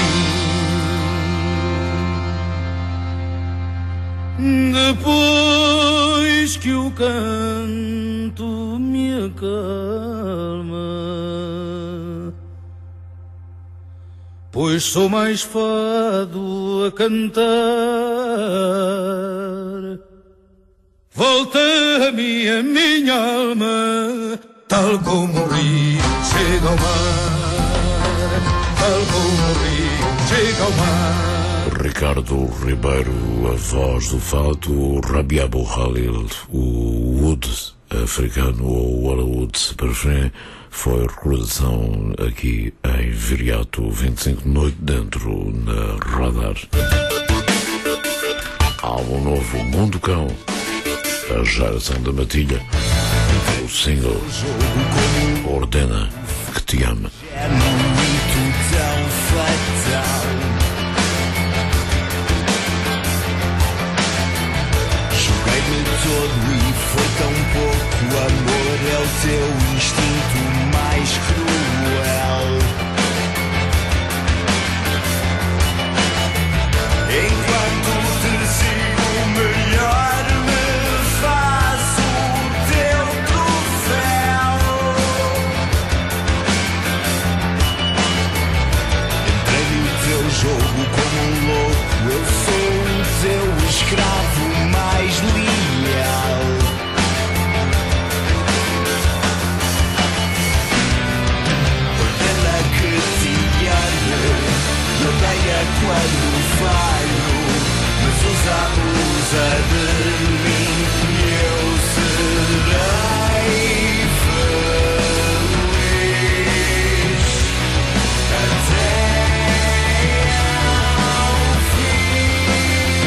do fim. Depois que o canto me acalma, pois sou mais fado a cantar. Volta-me a minha alma, tal como o rio chega ao mar, tal como o rio chega ao mar. Ricardo Ribeiro, a voz do fado, Rabiabo Khalil, o oud africano ou Walaoud se preferem, foi recordação aqui em Viriato 25 de noite dentro na Radar. álbum novo Mundo Cão, a geração da matilha, o single Ordena que te ame. É muito tão fatal. Joguei-me todo e foi tão pouco. Amor é o teu instinto mais cruel. Enquanto te sigo melhor, me faço o teu troféu. Entrei no teu jogo como um louco. Eu sou o teu escravo mais leal. Ordena que te ame, odeia quando falho, mas usa de mim e eu serei feliz até ao fim.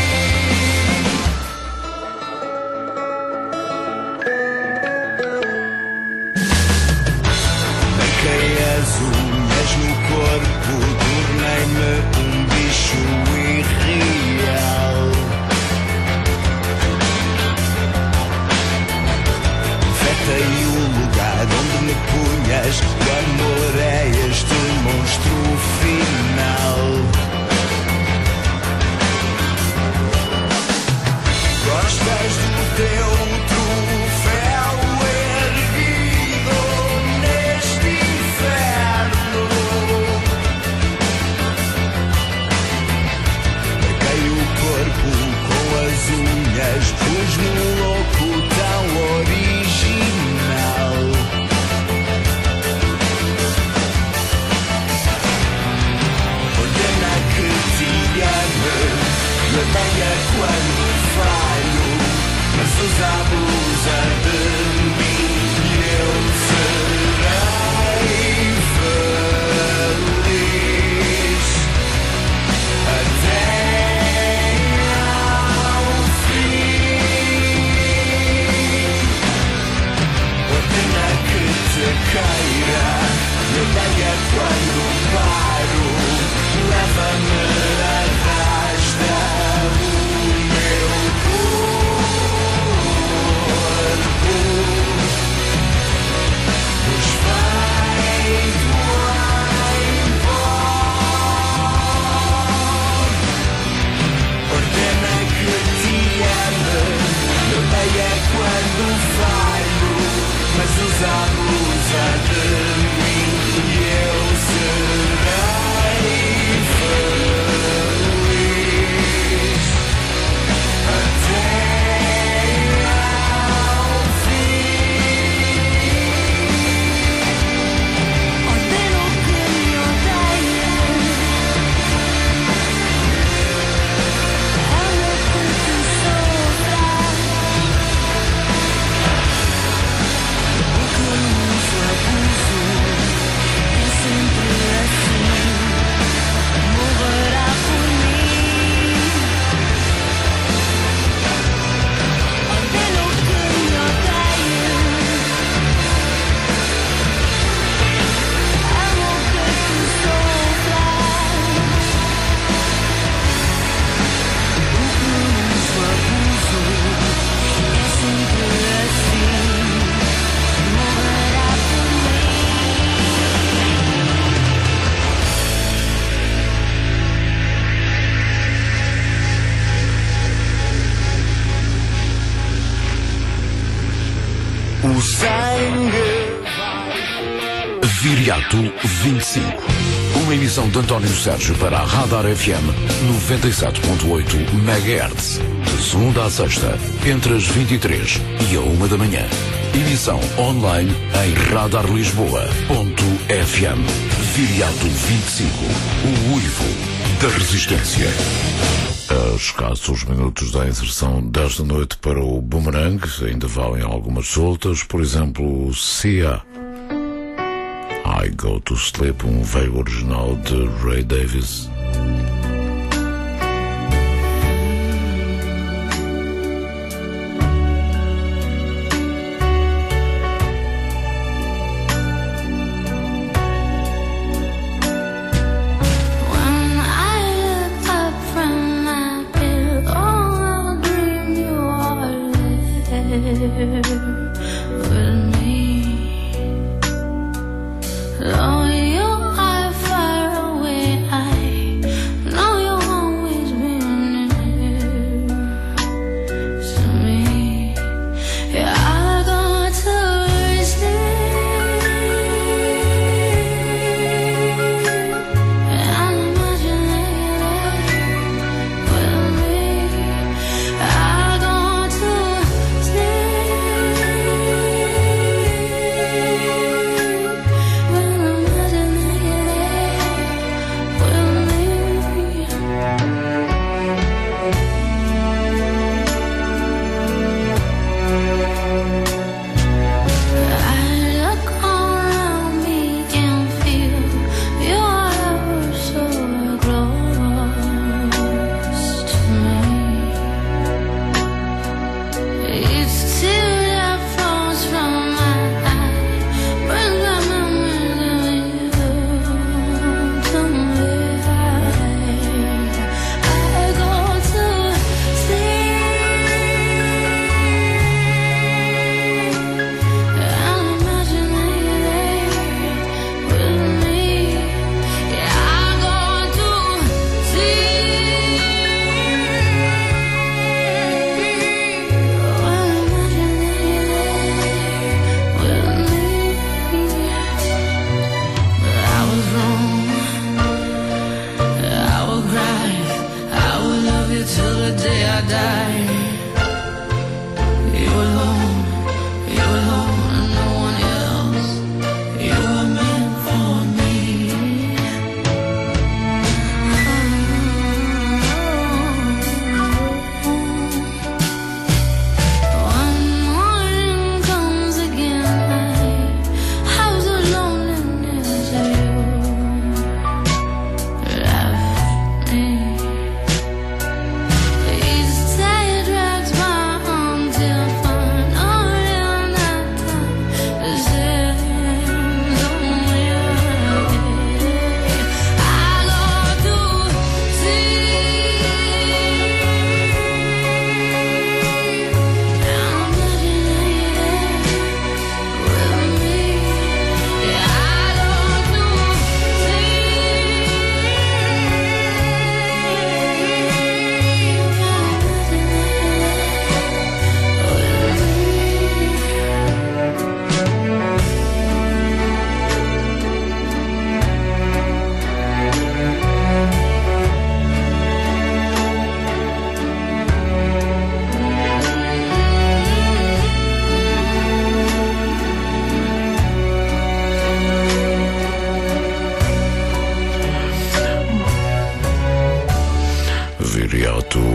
Marquei as unhas no corpo, tornei-me um bicho irreal. Infectei o lugar onde me punhas. O amor é este monstro final. Gostas do teu troféu erguido neste inferno? Marquei o corpo com as unhas, pus-me louco tão original. Ordena que te ame, odeia quando falho, mas abusa de mim e eu serei feliz até ao fim. Ordena que te queira, odeia quando paro, leva-me, arrasta o meu corpo, nos vai voar embora. Ordena que te ame, odeia quando falho, mas abusa de mim e eu serei feliz até ao fim. Ordeno que me odeiem, amo que te sofras, o que nos abuso é sempre assim, morrerá por mim. Ordeno que me odeiem, amo que te sofras, o que nos abuso é sempre assim, morrerá por mim. O sangue Viriato 25. Uma emissão de António Sérgio para a Radar FM 97.8 MHz. De segunda a sexta, entre as 23 e a 1 da manhã. Emissão online em radarlisboa.fm. Viriato 25. O uivo da resistência. A escassos minutos da inserção desta noite para o Boomerang ainda valem algumas soltas, por exemplo, Sia, I Go to Sleep, um veio original de Ray Davies.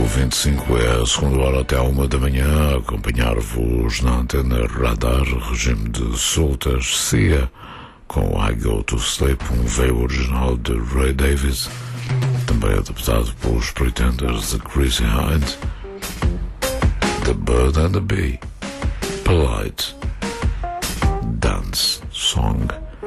25 é a segunda hora até à 1 da manhã, a acompanhar-vos na antena Radar, regime de soltas, Cia, com I Go to Sleep, um veio original de Ray Davis, também adaptado pelos Pretenders de Chrissy Hind, The Bird and the Bee, Polite, Dance Song.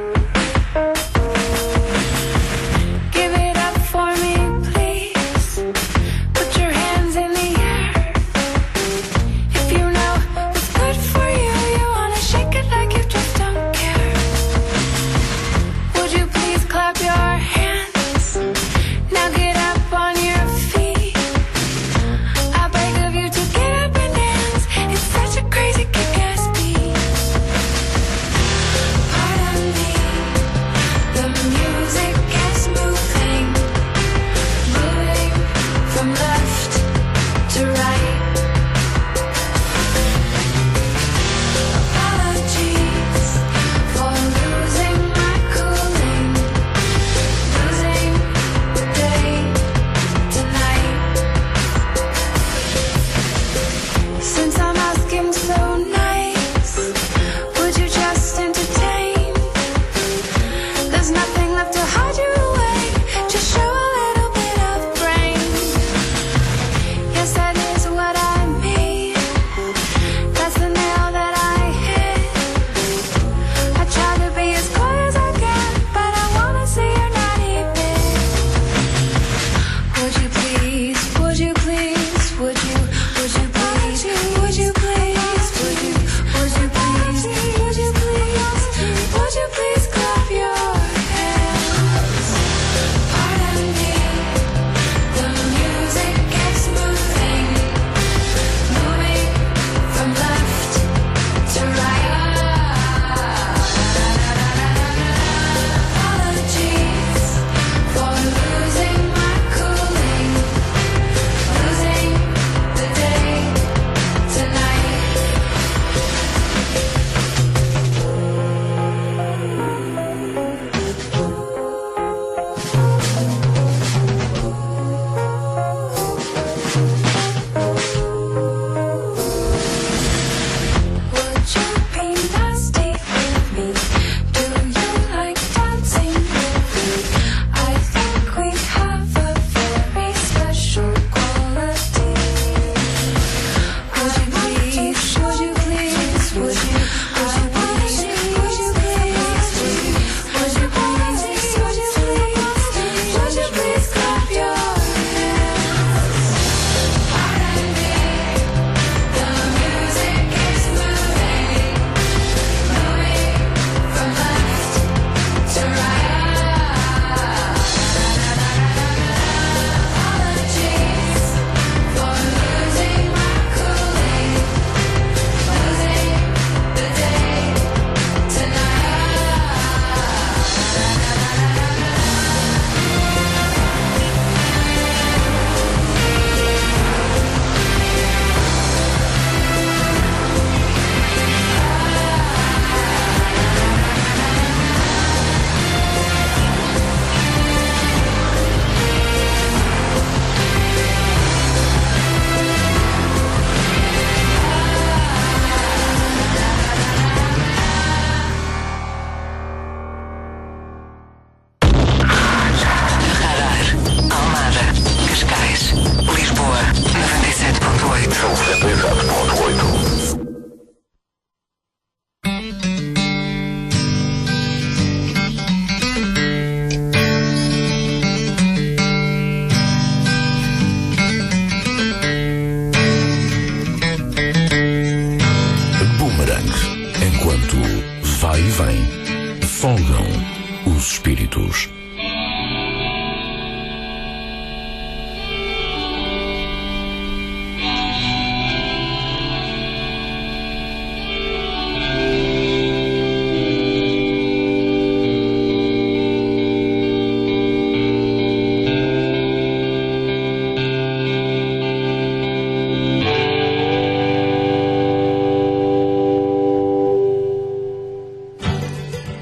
folgam os espíritos.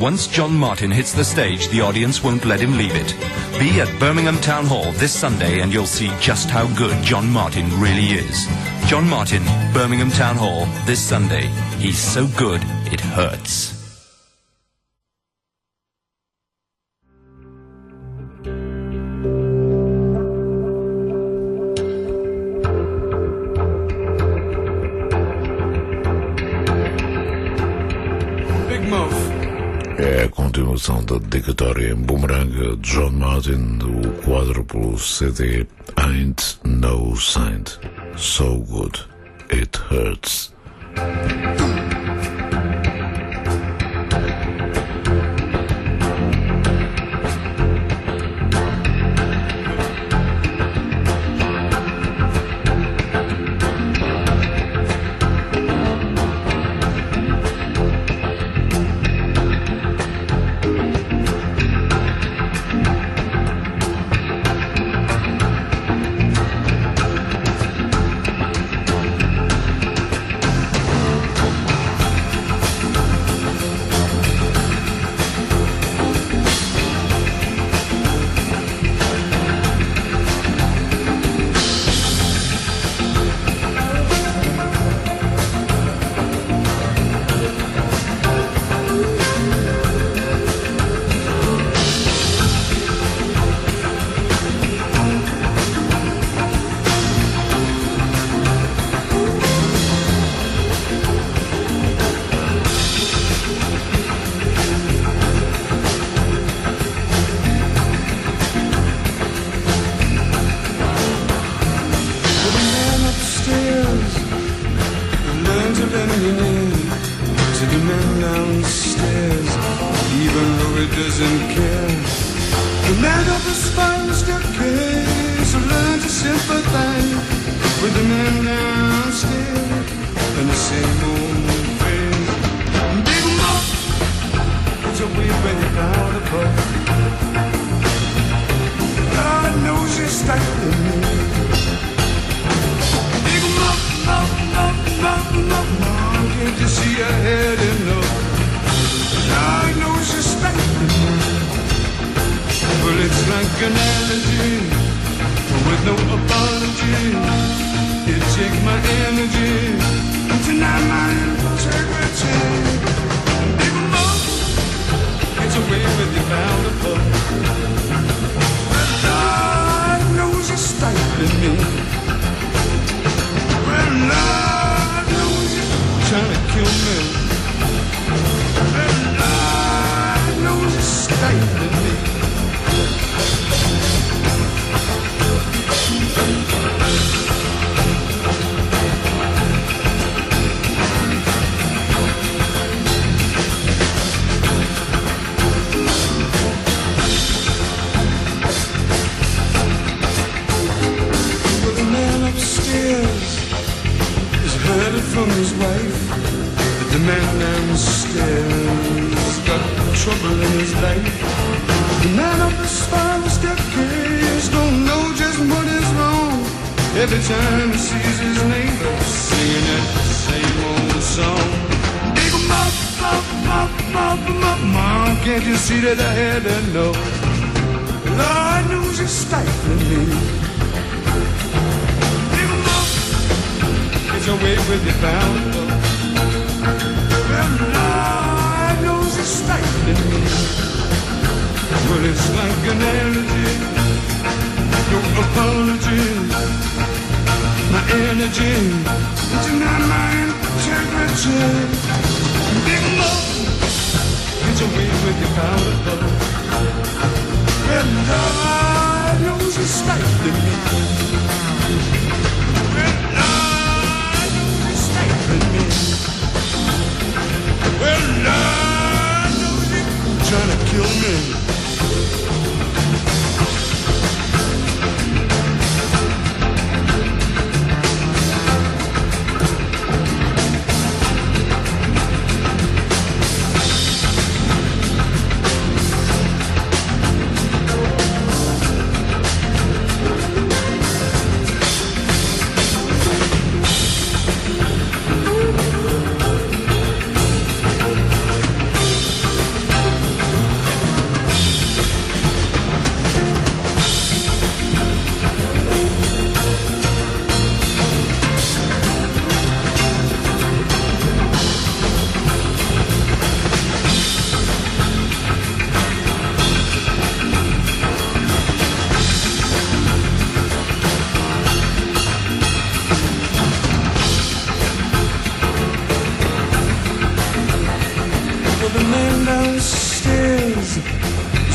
Once John Martin hits the stage, the audience won't let him leave it. Be at Birmingham Town Hall this Sunday and you'll see just how good John Martin really is. John Martin, Birmingham Town Hall, this Sunday. He's so good, it hurts. É a continuação da dedicatória em Boomerang de John Martin, do quádruplo CD Ain't No Saint. So good, it hurts.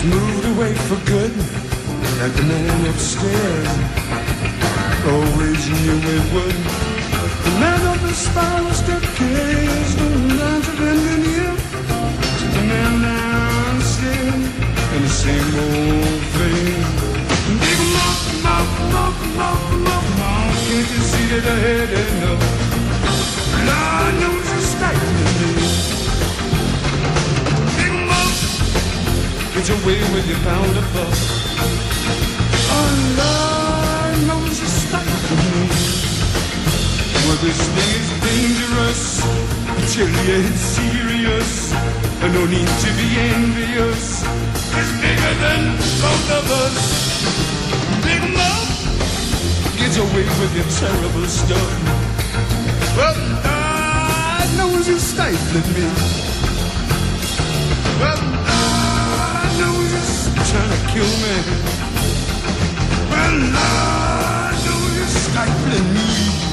moved away for good, like the man upstairs always knew it would. The man of the spiral staircase, going down to London Hill, to the man downstairs, and the same old thing. Big mop, mop, mop, mop, mop, mop. Can't you see that I had enough? Lord knows you're stifling me. Big mop, get away with your powder puff. Oh, Lord knows you're stifling me. Well, this thing is dangerous. I tell you it's serious. I no need to be envious. It's bigger than both of us. Big mouth, get away with your terrible stuff. Well, God knows you're stifling me. Well, God knows you're trying to kill me. Well, God knows you're stifling me.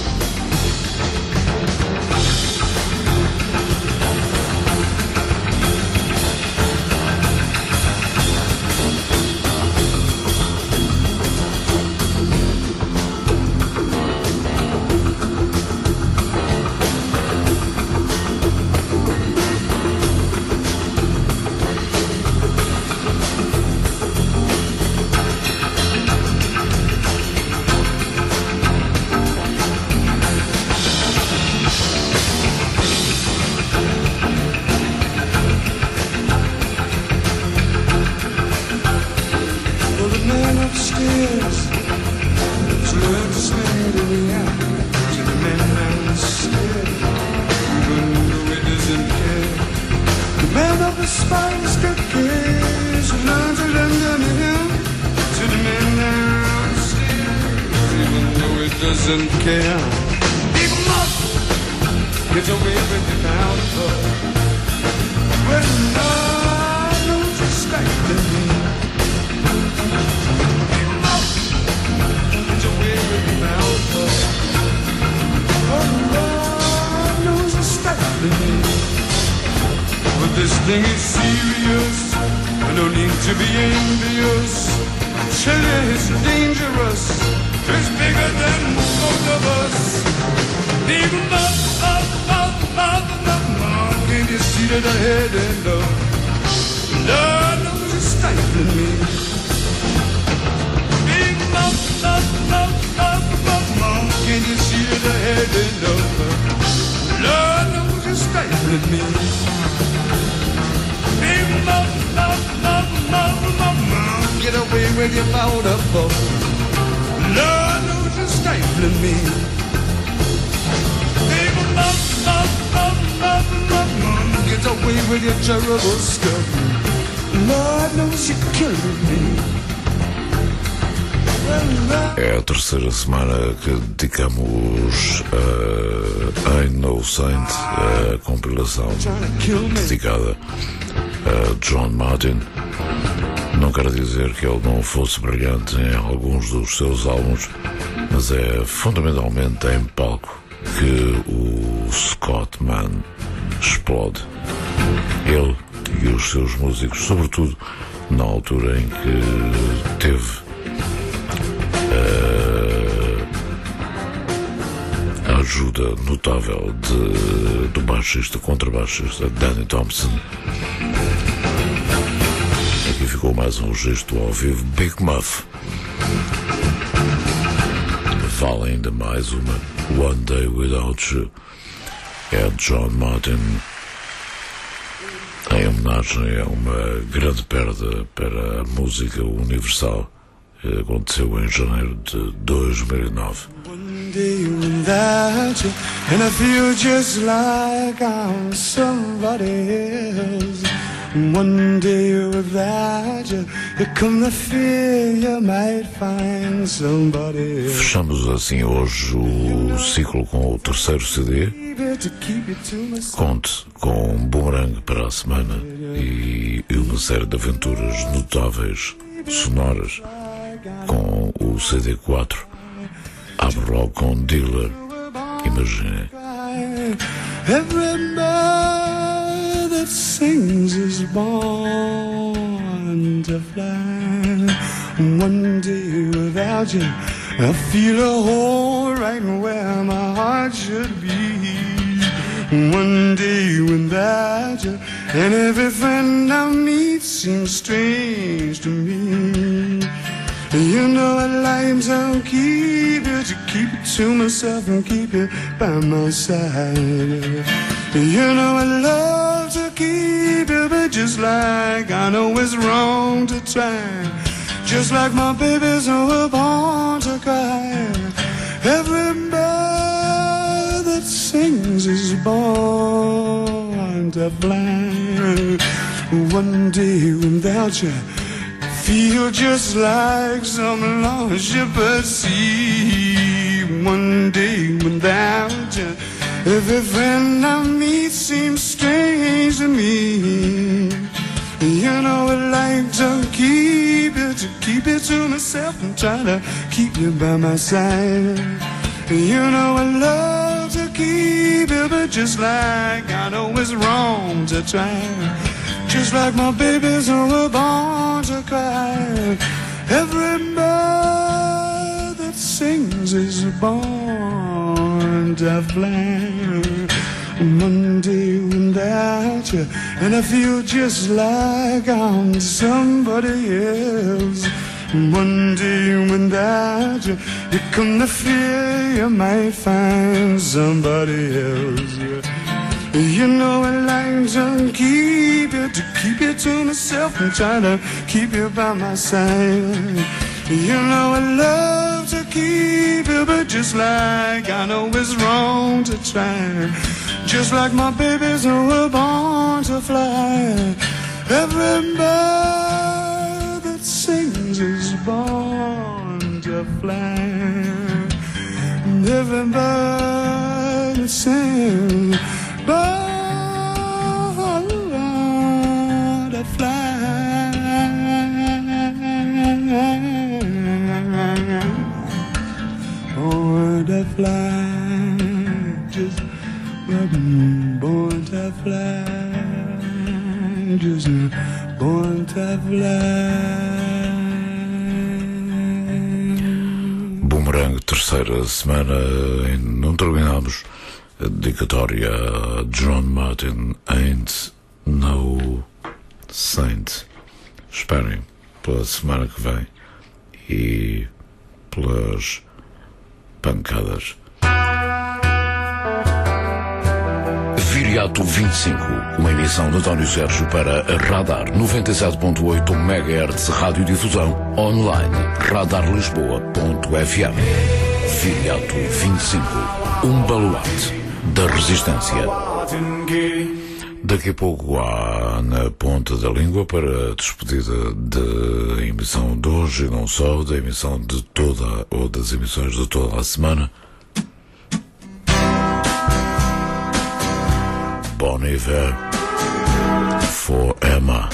Doesn't care. Big mouth, get away with your powder. Well, Lord knows you're stifling me. Big mouth, get away with your powder. Oh, Lord knows you're stifling me. But this thing is serious. I don't need to be envious. Tell you it's dangerous. It's bigger than both of us. Big mouth, up, up, up, up, up. Can't you see that I had enough? Lord knows you're stifling me. Big mouth, up, up, up, up, up. Can't you see that I had enough? Lord knows you're stifling me. Big mouth, up, up, up, up, up. Get away with your powder puff. Lord knows you're stifling me. Big mop, mop, mop, mop, mop, mop. Get away with your terrible stuff. Lord knows you're killing me. É a terceira semana que dedicamos a Ain't No Saint, a compilação dedicada a John Martin. Não quero dizer que ele não fosse brilhante em alguns dos seus álbuns, mas é fundamentalmente em palco que o Scotsman explode. Ele e os seus músicos, sobretudo na altura em que teve a ajuda notável do baixista, contrabaixista Danny Thompson. Aqui ficou mais um registro ao vivo. Big Muff. Vale ainda mais uma One Day Without You. É John Martin em homenagem a uma grande perda para a música universal que aconteceu em janeiro de 2009. One day without you, and I feel just like I'm somebody else. One day without you, you come to feel you might find somebody else. Fechamos assim hoje o ciclo com o terceiro CD. Conte com um boomerang para a semana e uma série de aventuras notáveis, sonoras, com o CD4. Abre logo com Dealer. Imaginem. Every bird that sings is born want to fly. One day without you, I feel a hole right where my heart should be. One day without you, and every friend I meet seems strange to me. You know I like to keep it to myself and keep it by my side. You know I love to keep it, but just like I know it's wrong to try. Just like my babies who were born to cry. Every bird that sings is born to fly. One day without you, feel just like some lost ship at sea. One day without you, every friend I meet seems strange to me. You know I like to keep it to myself and try to keep you by my side. You know I love to keep it, but just like I know it's wrong to try. Just like my babies who were born to cry. Every bird that sings is born to fly. One day without you, and I feel just like I'm somebody else. One day without you, you come to fear you might find somebody else. You know I like to keep it to myself and try to keep you by my side. You know I love to keep it, but just like I know it's wrong to try. Just like my babies who were born to fly. Every bird that sings is born to fly. Every bird that sings born to fly. Born to fly. Just born to fly, just born to fly. Boomerang, terceira semana e não terminamos. A dedicatória a John Martin, Ain't No Saint. Esperem pela semana que vem e pelas pancadas. Viriato 25, uma emissão de António Sérgio para a Radar 97.8 MHz Radiodifusão online radarlisboa.fm. Viriato 25, um baluarte da resistência. Daqui a pouco há na ponta da língua para a despedida da emissão de hoje e não só, da emissão de toda ou das emissões de toda a semana. Bon Iver for Emma.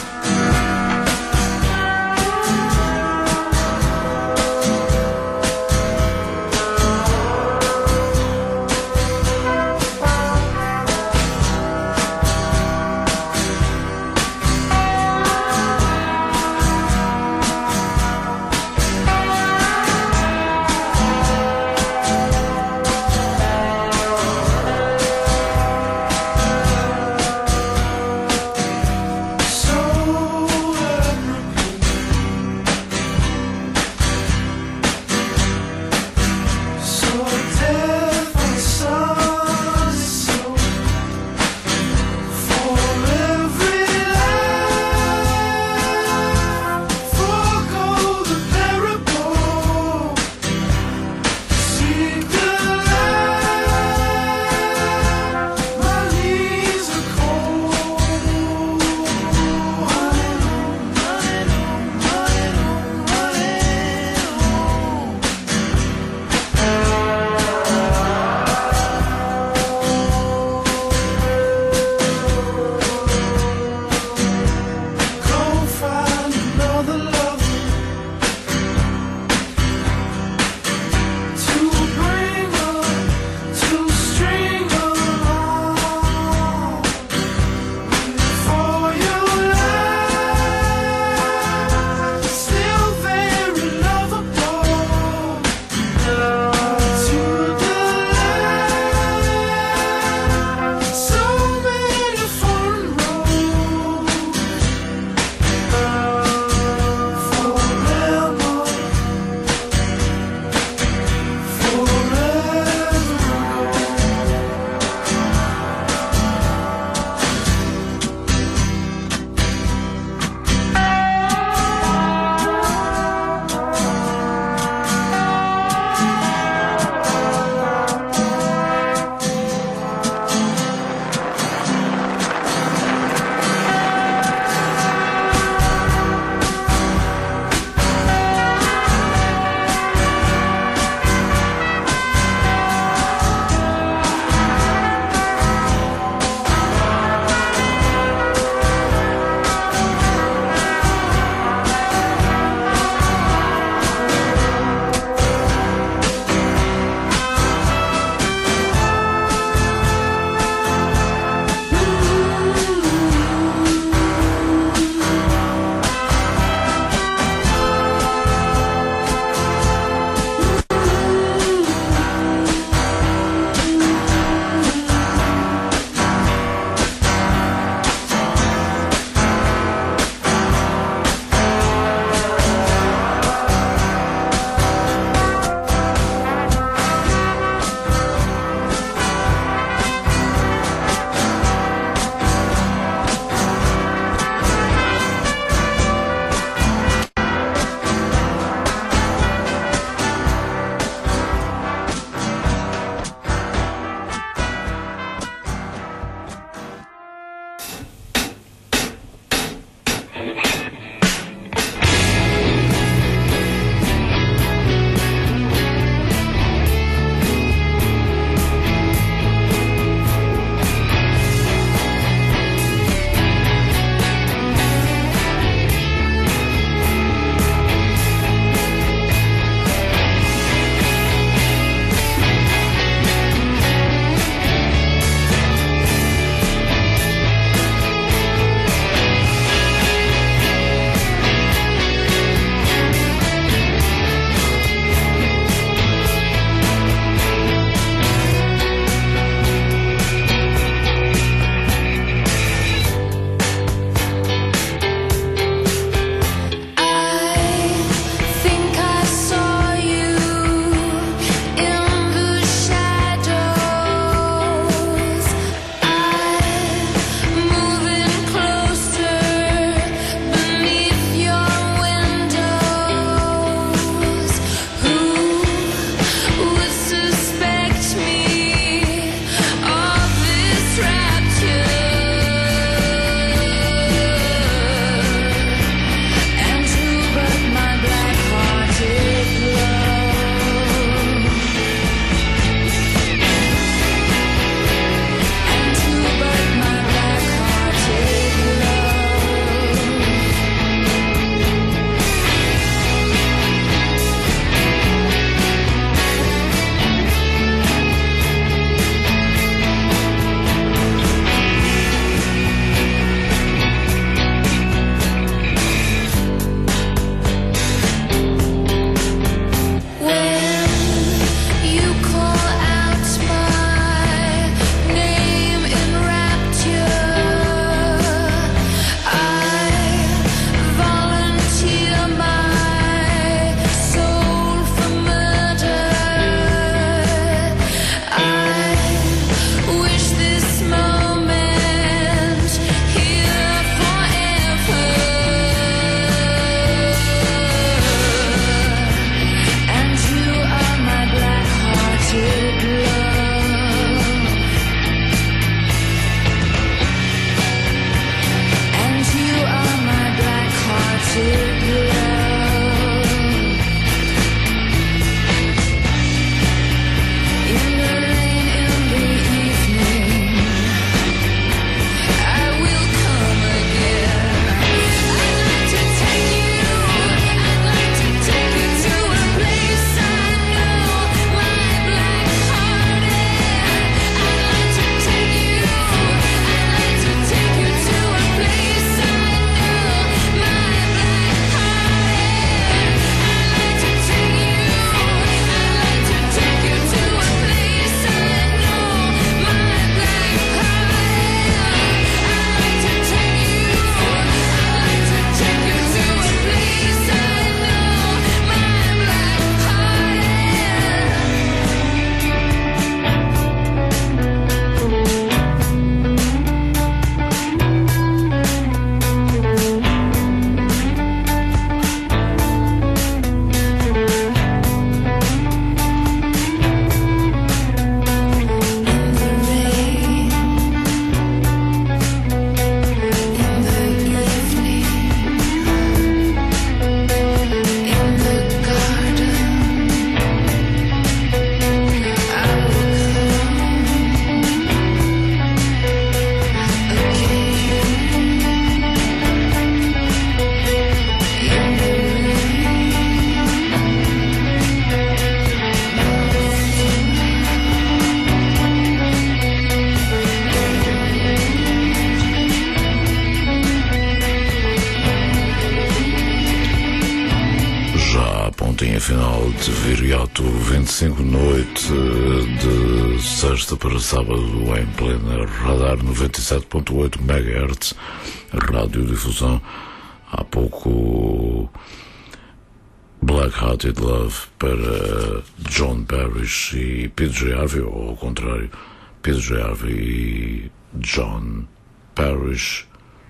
pontinha final de Viriato 25, noite de sexta para sábado em plena Radar 97.8 MHz, radiodifusão. Há pouco Black Hearted Love para John Parrish e Peter J. Harvey, ou ao contrário, Peter J. Harvey e John Parrish.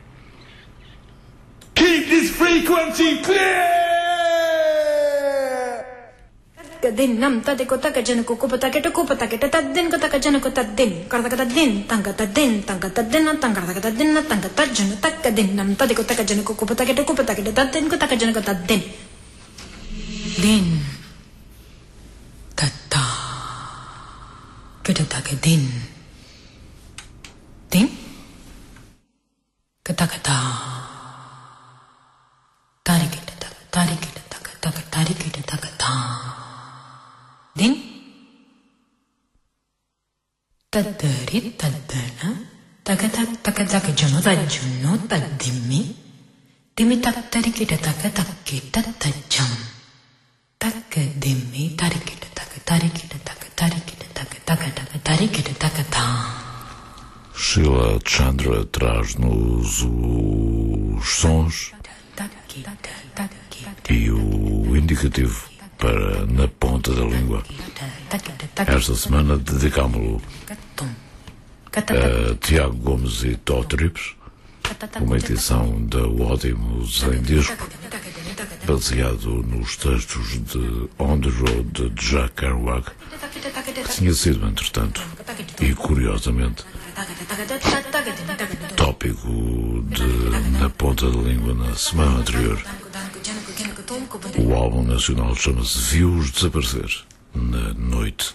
Keep this frequency clear! Din nam ta de ko ta ka jan ko pata ke to ko pata ke ta din ko ta ka jan ko ta din kar ta ka din tang ka ta din tang ka ta din tang ka ta din tang ka ta jan ta ka din nam ta de ko ta ka jan ko pata ke to ko pata ke ta din ko ta ka jan ko ta din ta ta ke ta ka din ka ta tarik din tadari tadana taka juno tadimi tatarikita taka jam taka dimi tarikita taka ta. Sheila Chandra traz-nos os sons e o indicativo para na ponta da língua. Esta semana dedicámo-lo a Tiago Gomes e Tó Trips, uma edição da Ótimos em Disco, baseado nos textos de On the Road de Jack Kerouac, que tinha sido, entretanto, e curiosamente, tópico de Na Ponta da Língua na semana anterior. O álbum nacional chama-se Viu-os Desaparecer na Noite.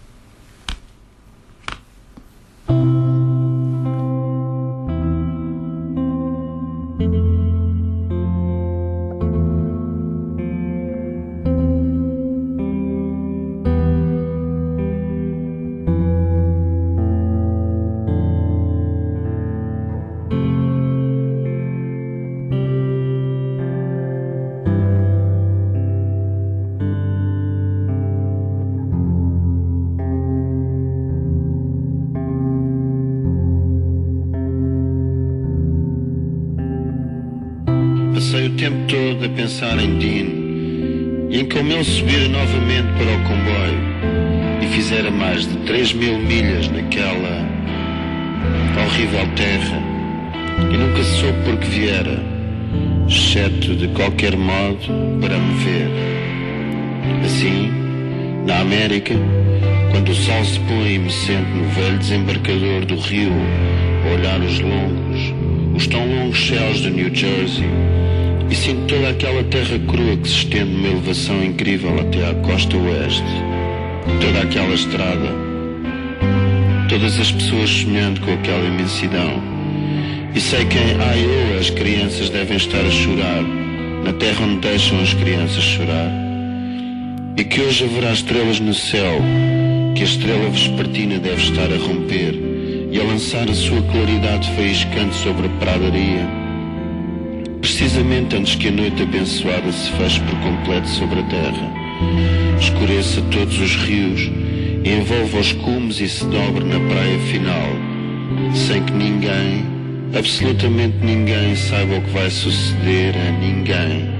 Pensar em Dean e em como ele subira novamente para o comboio e fizera mais de 3.000 milhas naquela horrível terra e nunca soube por que viera, exceto de qualquer modo para me ver. Assim, na América, quando o sol se põe e me sento no velho desembarcador do rio a olhar os tão longos céus de New Jersey, e sinto toda aquela terra crua que se estende numa elevação incrível até à costa oeste. Toda aquela estrada. Todas as pessoas sonhando com aquela imensidão. E sei que em Iowa as crianças devem estar a chorar, na terra onde deixam as crianças chorar. E que hoje haverá estrelas no céu, que a estrela vespertina deve estar a romper e a lançar a sua claridade faiscante sobre a pradaria, precisamente antes que a noite abençoada se feche por completo sobre a terra, escureça todos os rios e envolva os cumes e se dobre na praia final, sem que ninguém, absolutamente ninguém, saiba o que vai suceder a ninguém.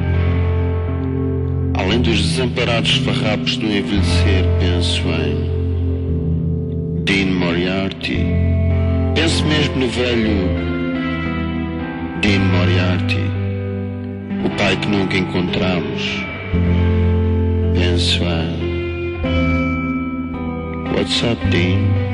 Além dos desamparados farrapos do envelhecer, penso em Dean Moriarty. Penso mesmo no velho Dean Moriarty, o pai que nunca encontramos. Penso em What's up, Dean?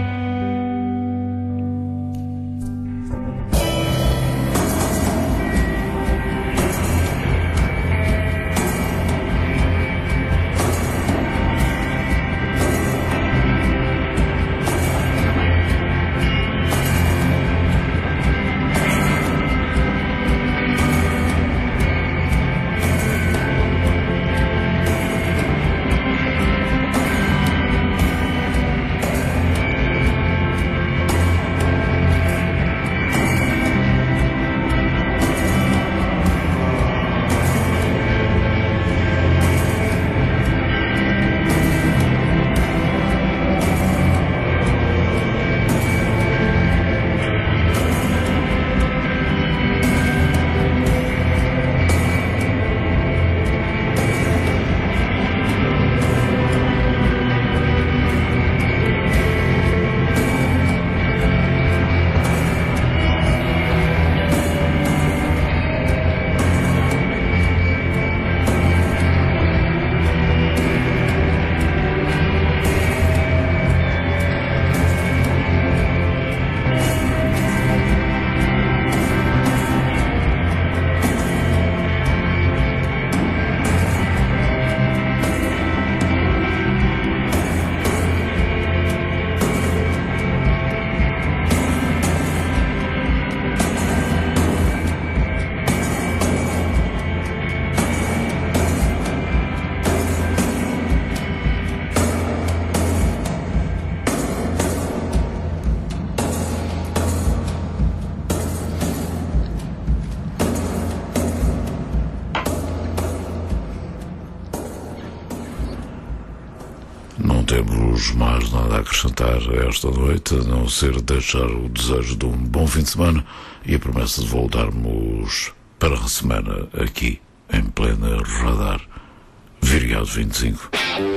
temos mais nada a acrescentar esta noite, a não ser deixar o desejo de um bom fim de semana e a promessa de voltarmos para a semana aqui, em plena Radar. Viriato 25.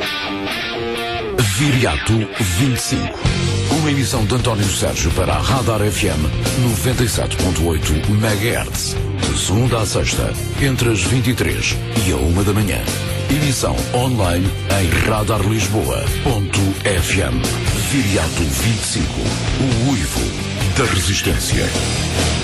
Viriato 25. Uma emissão de António Sérgio para a Radar FM 97.8 MHz. De segunda a sexta, entre as 23 e a 1 da manhã. Emissão online em radarlisboa.fm. Viriato 25. O uivo da resistência.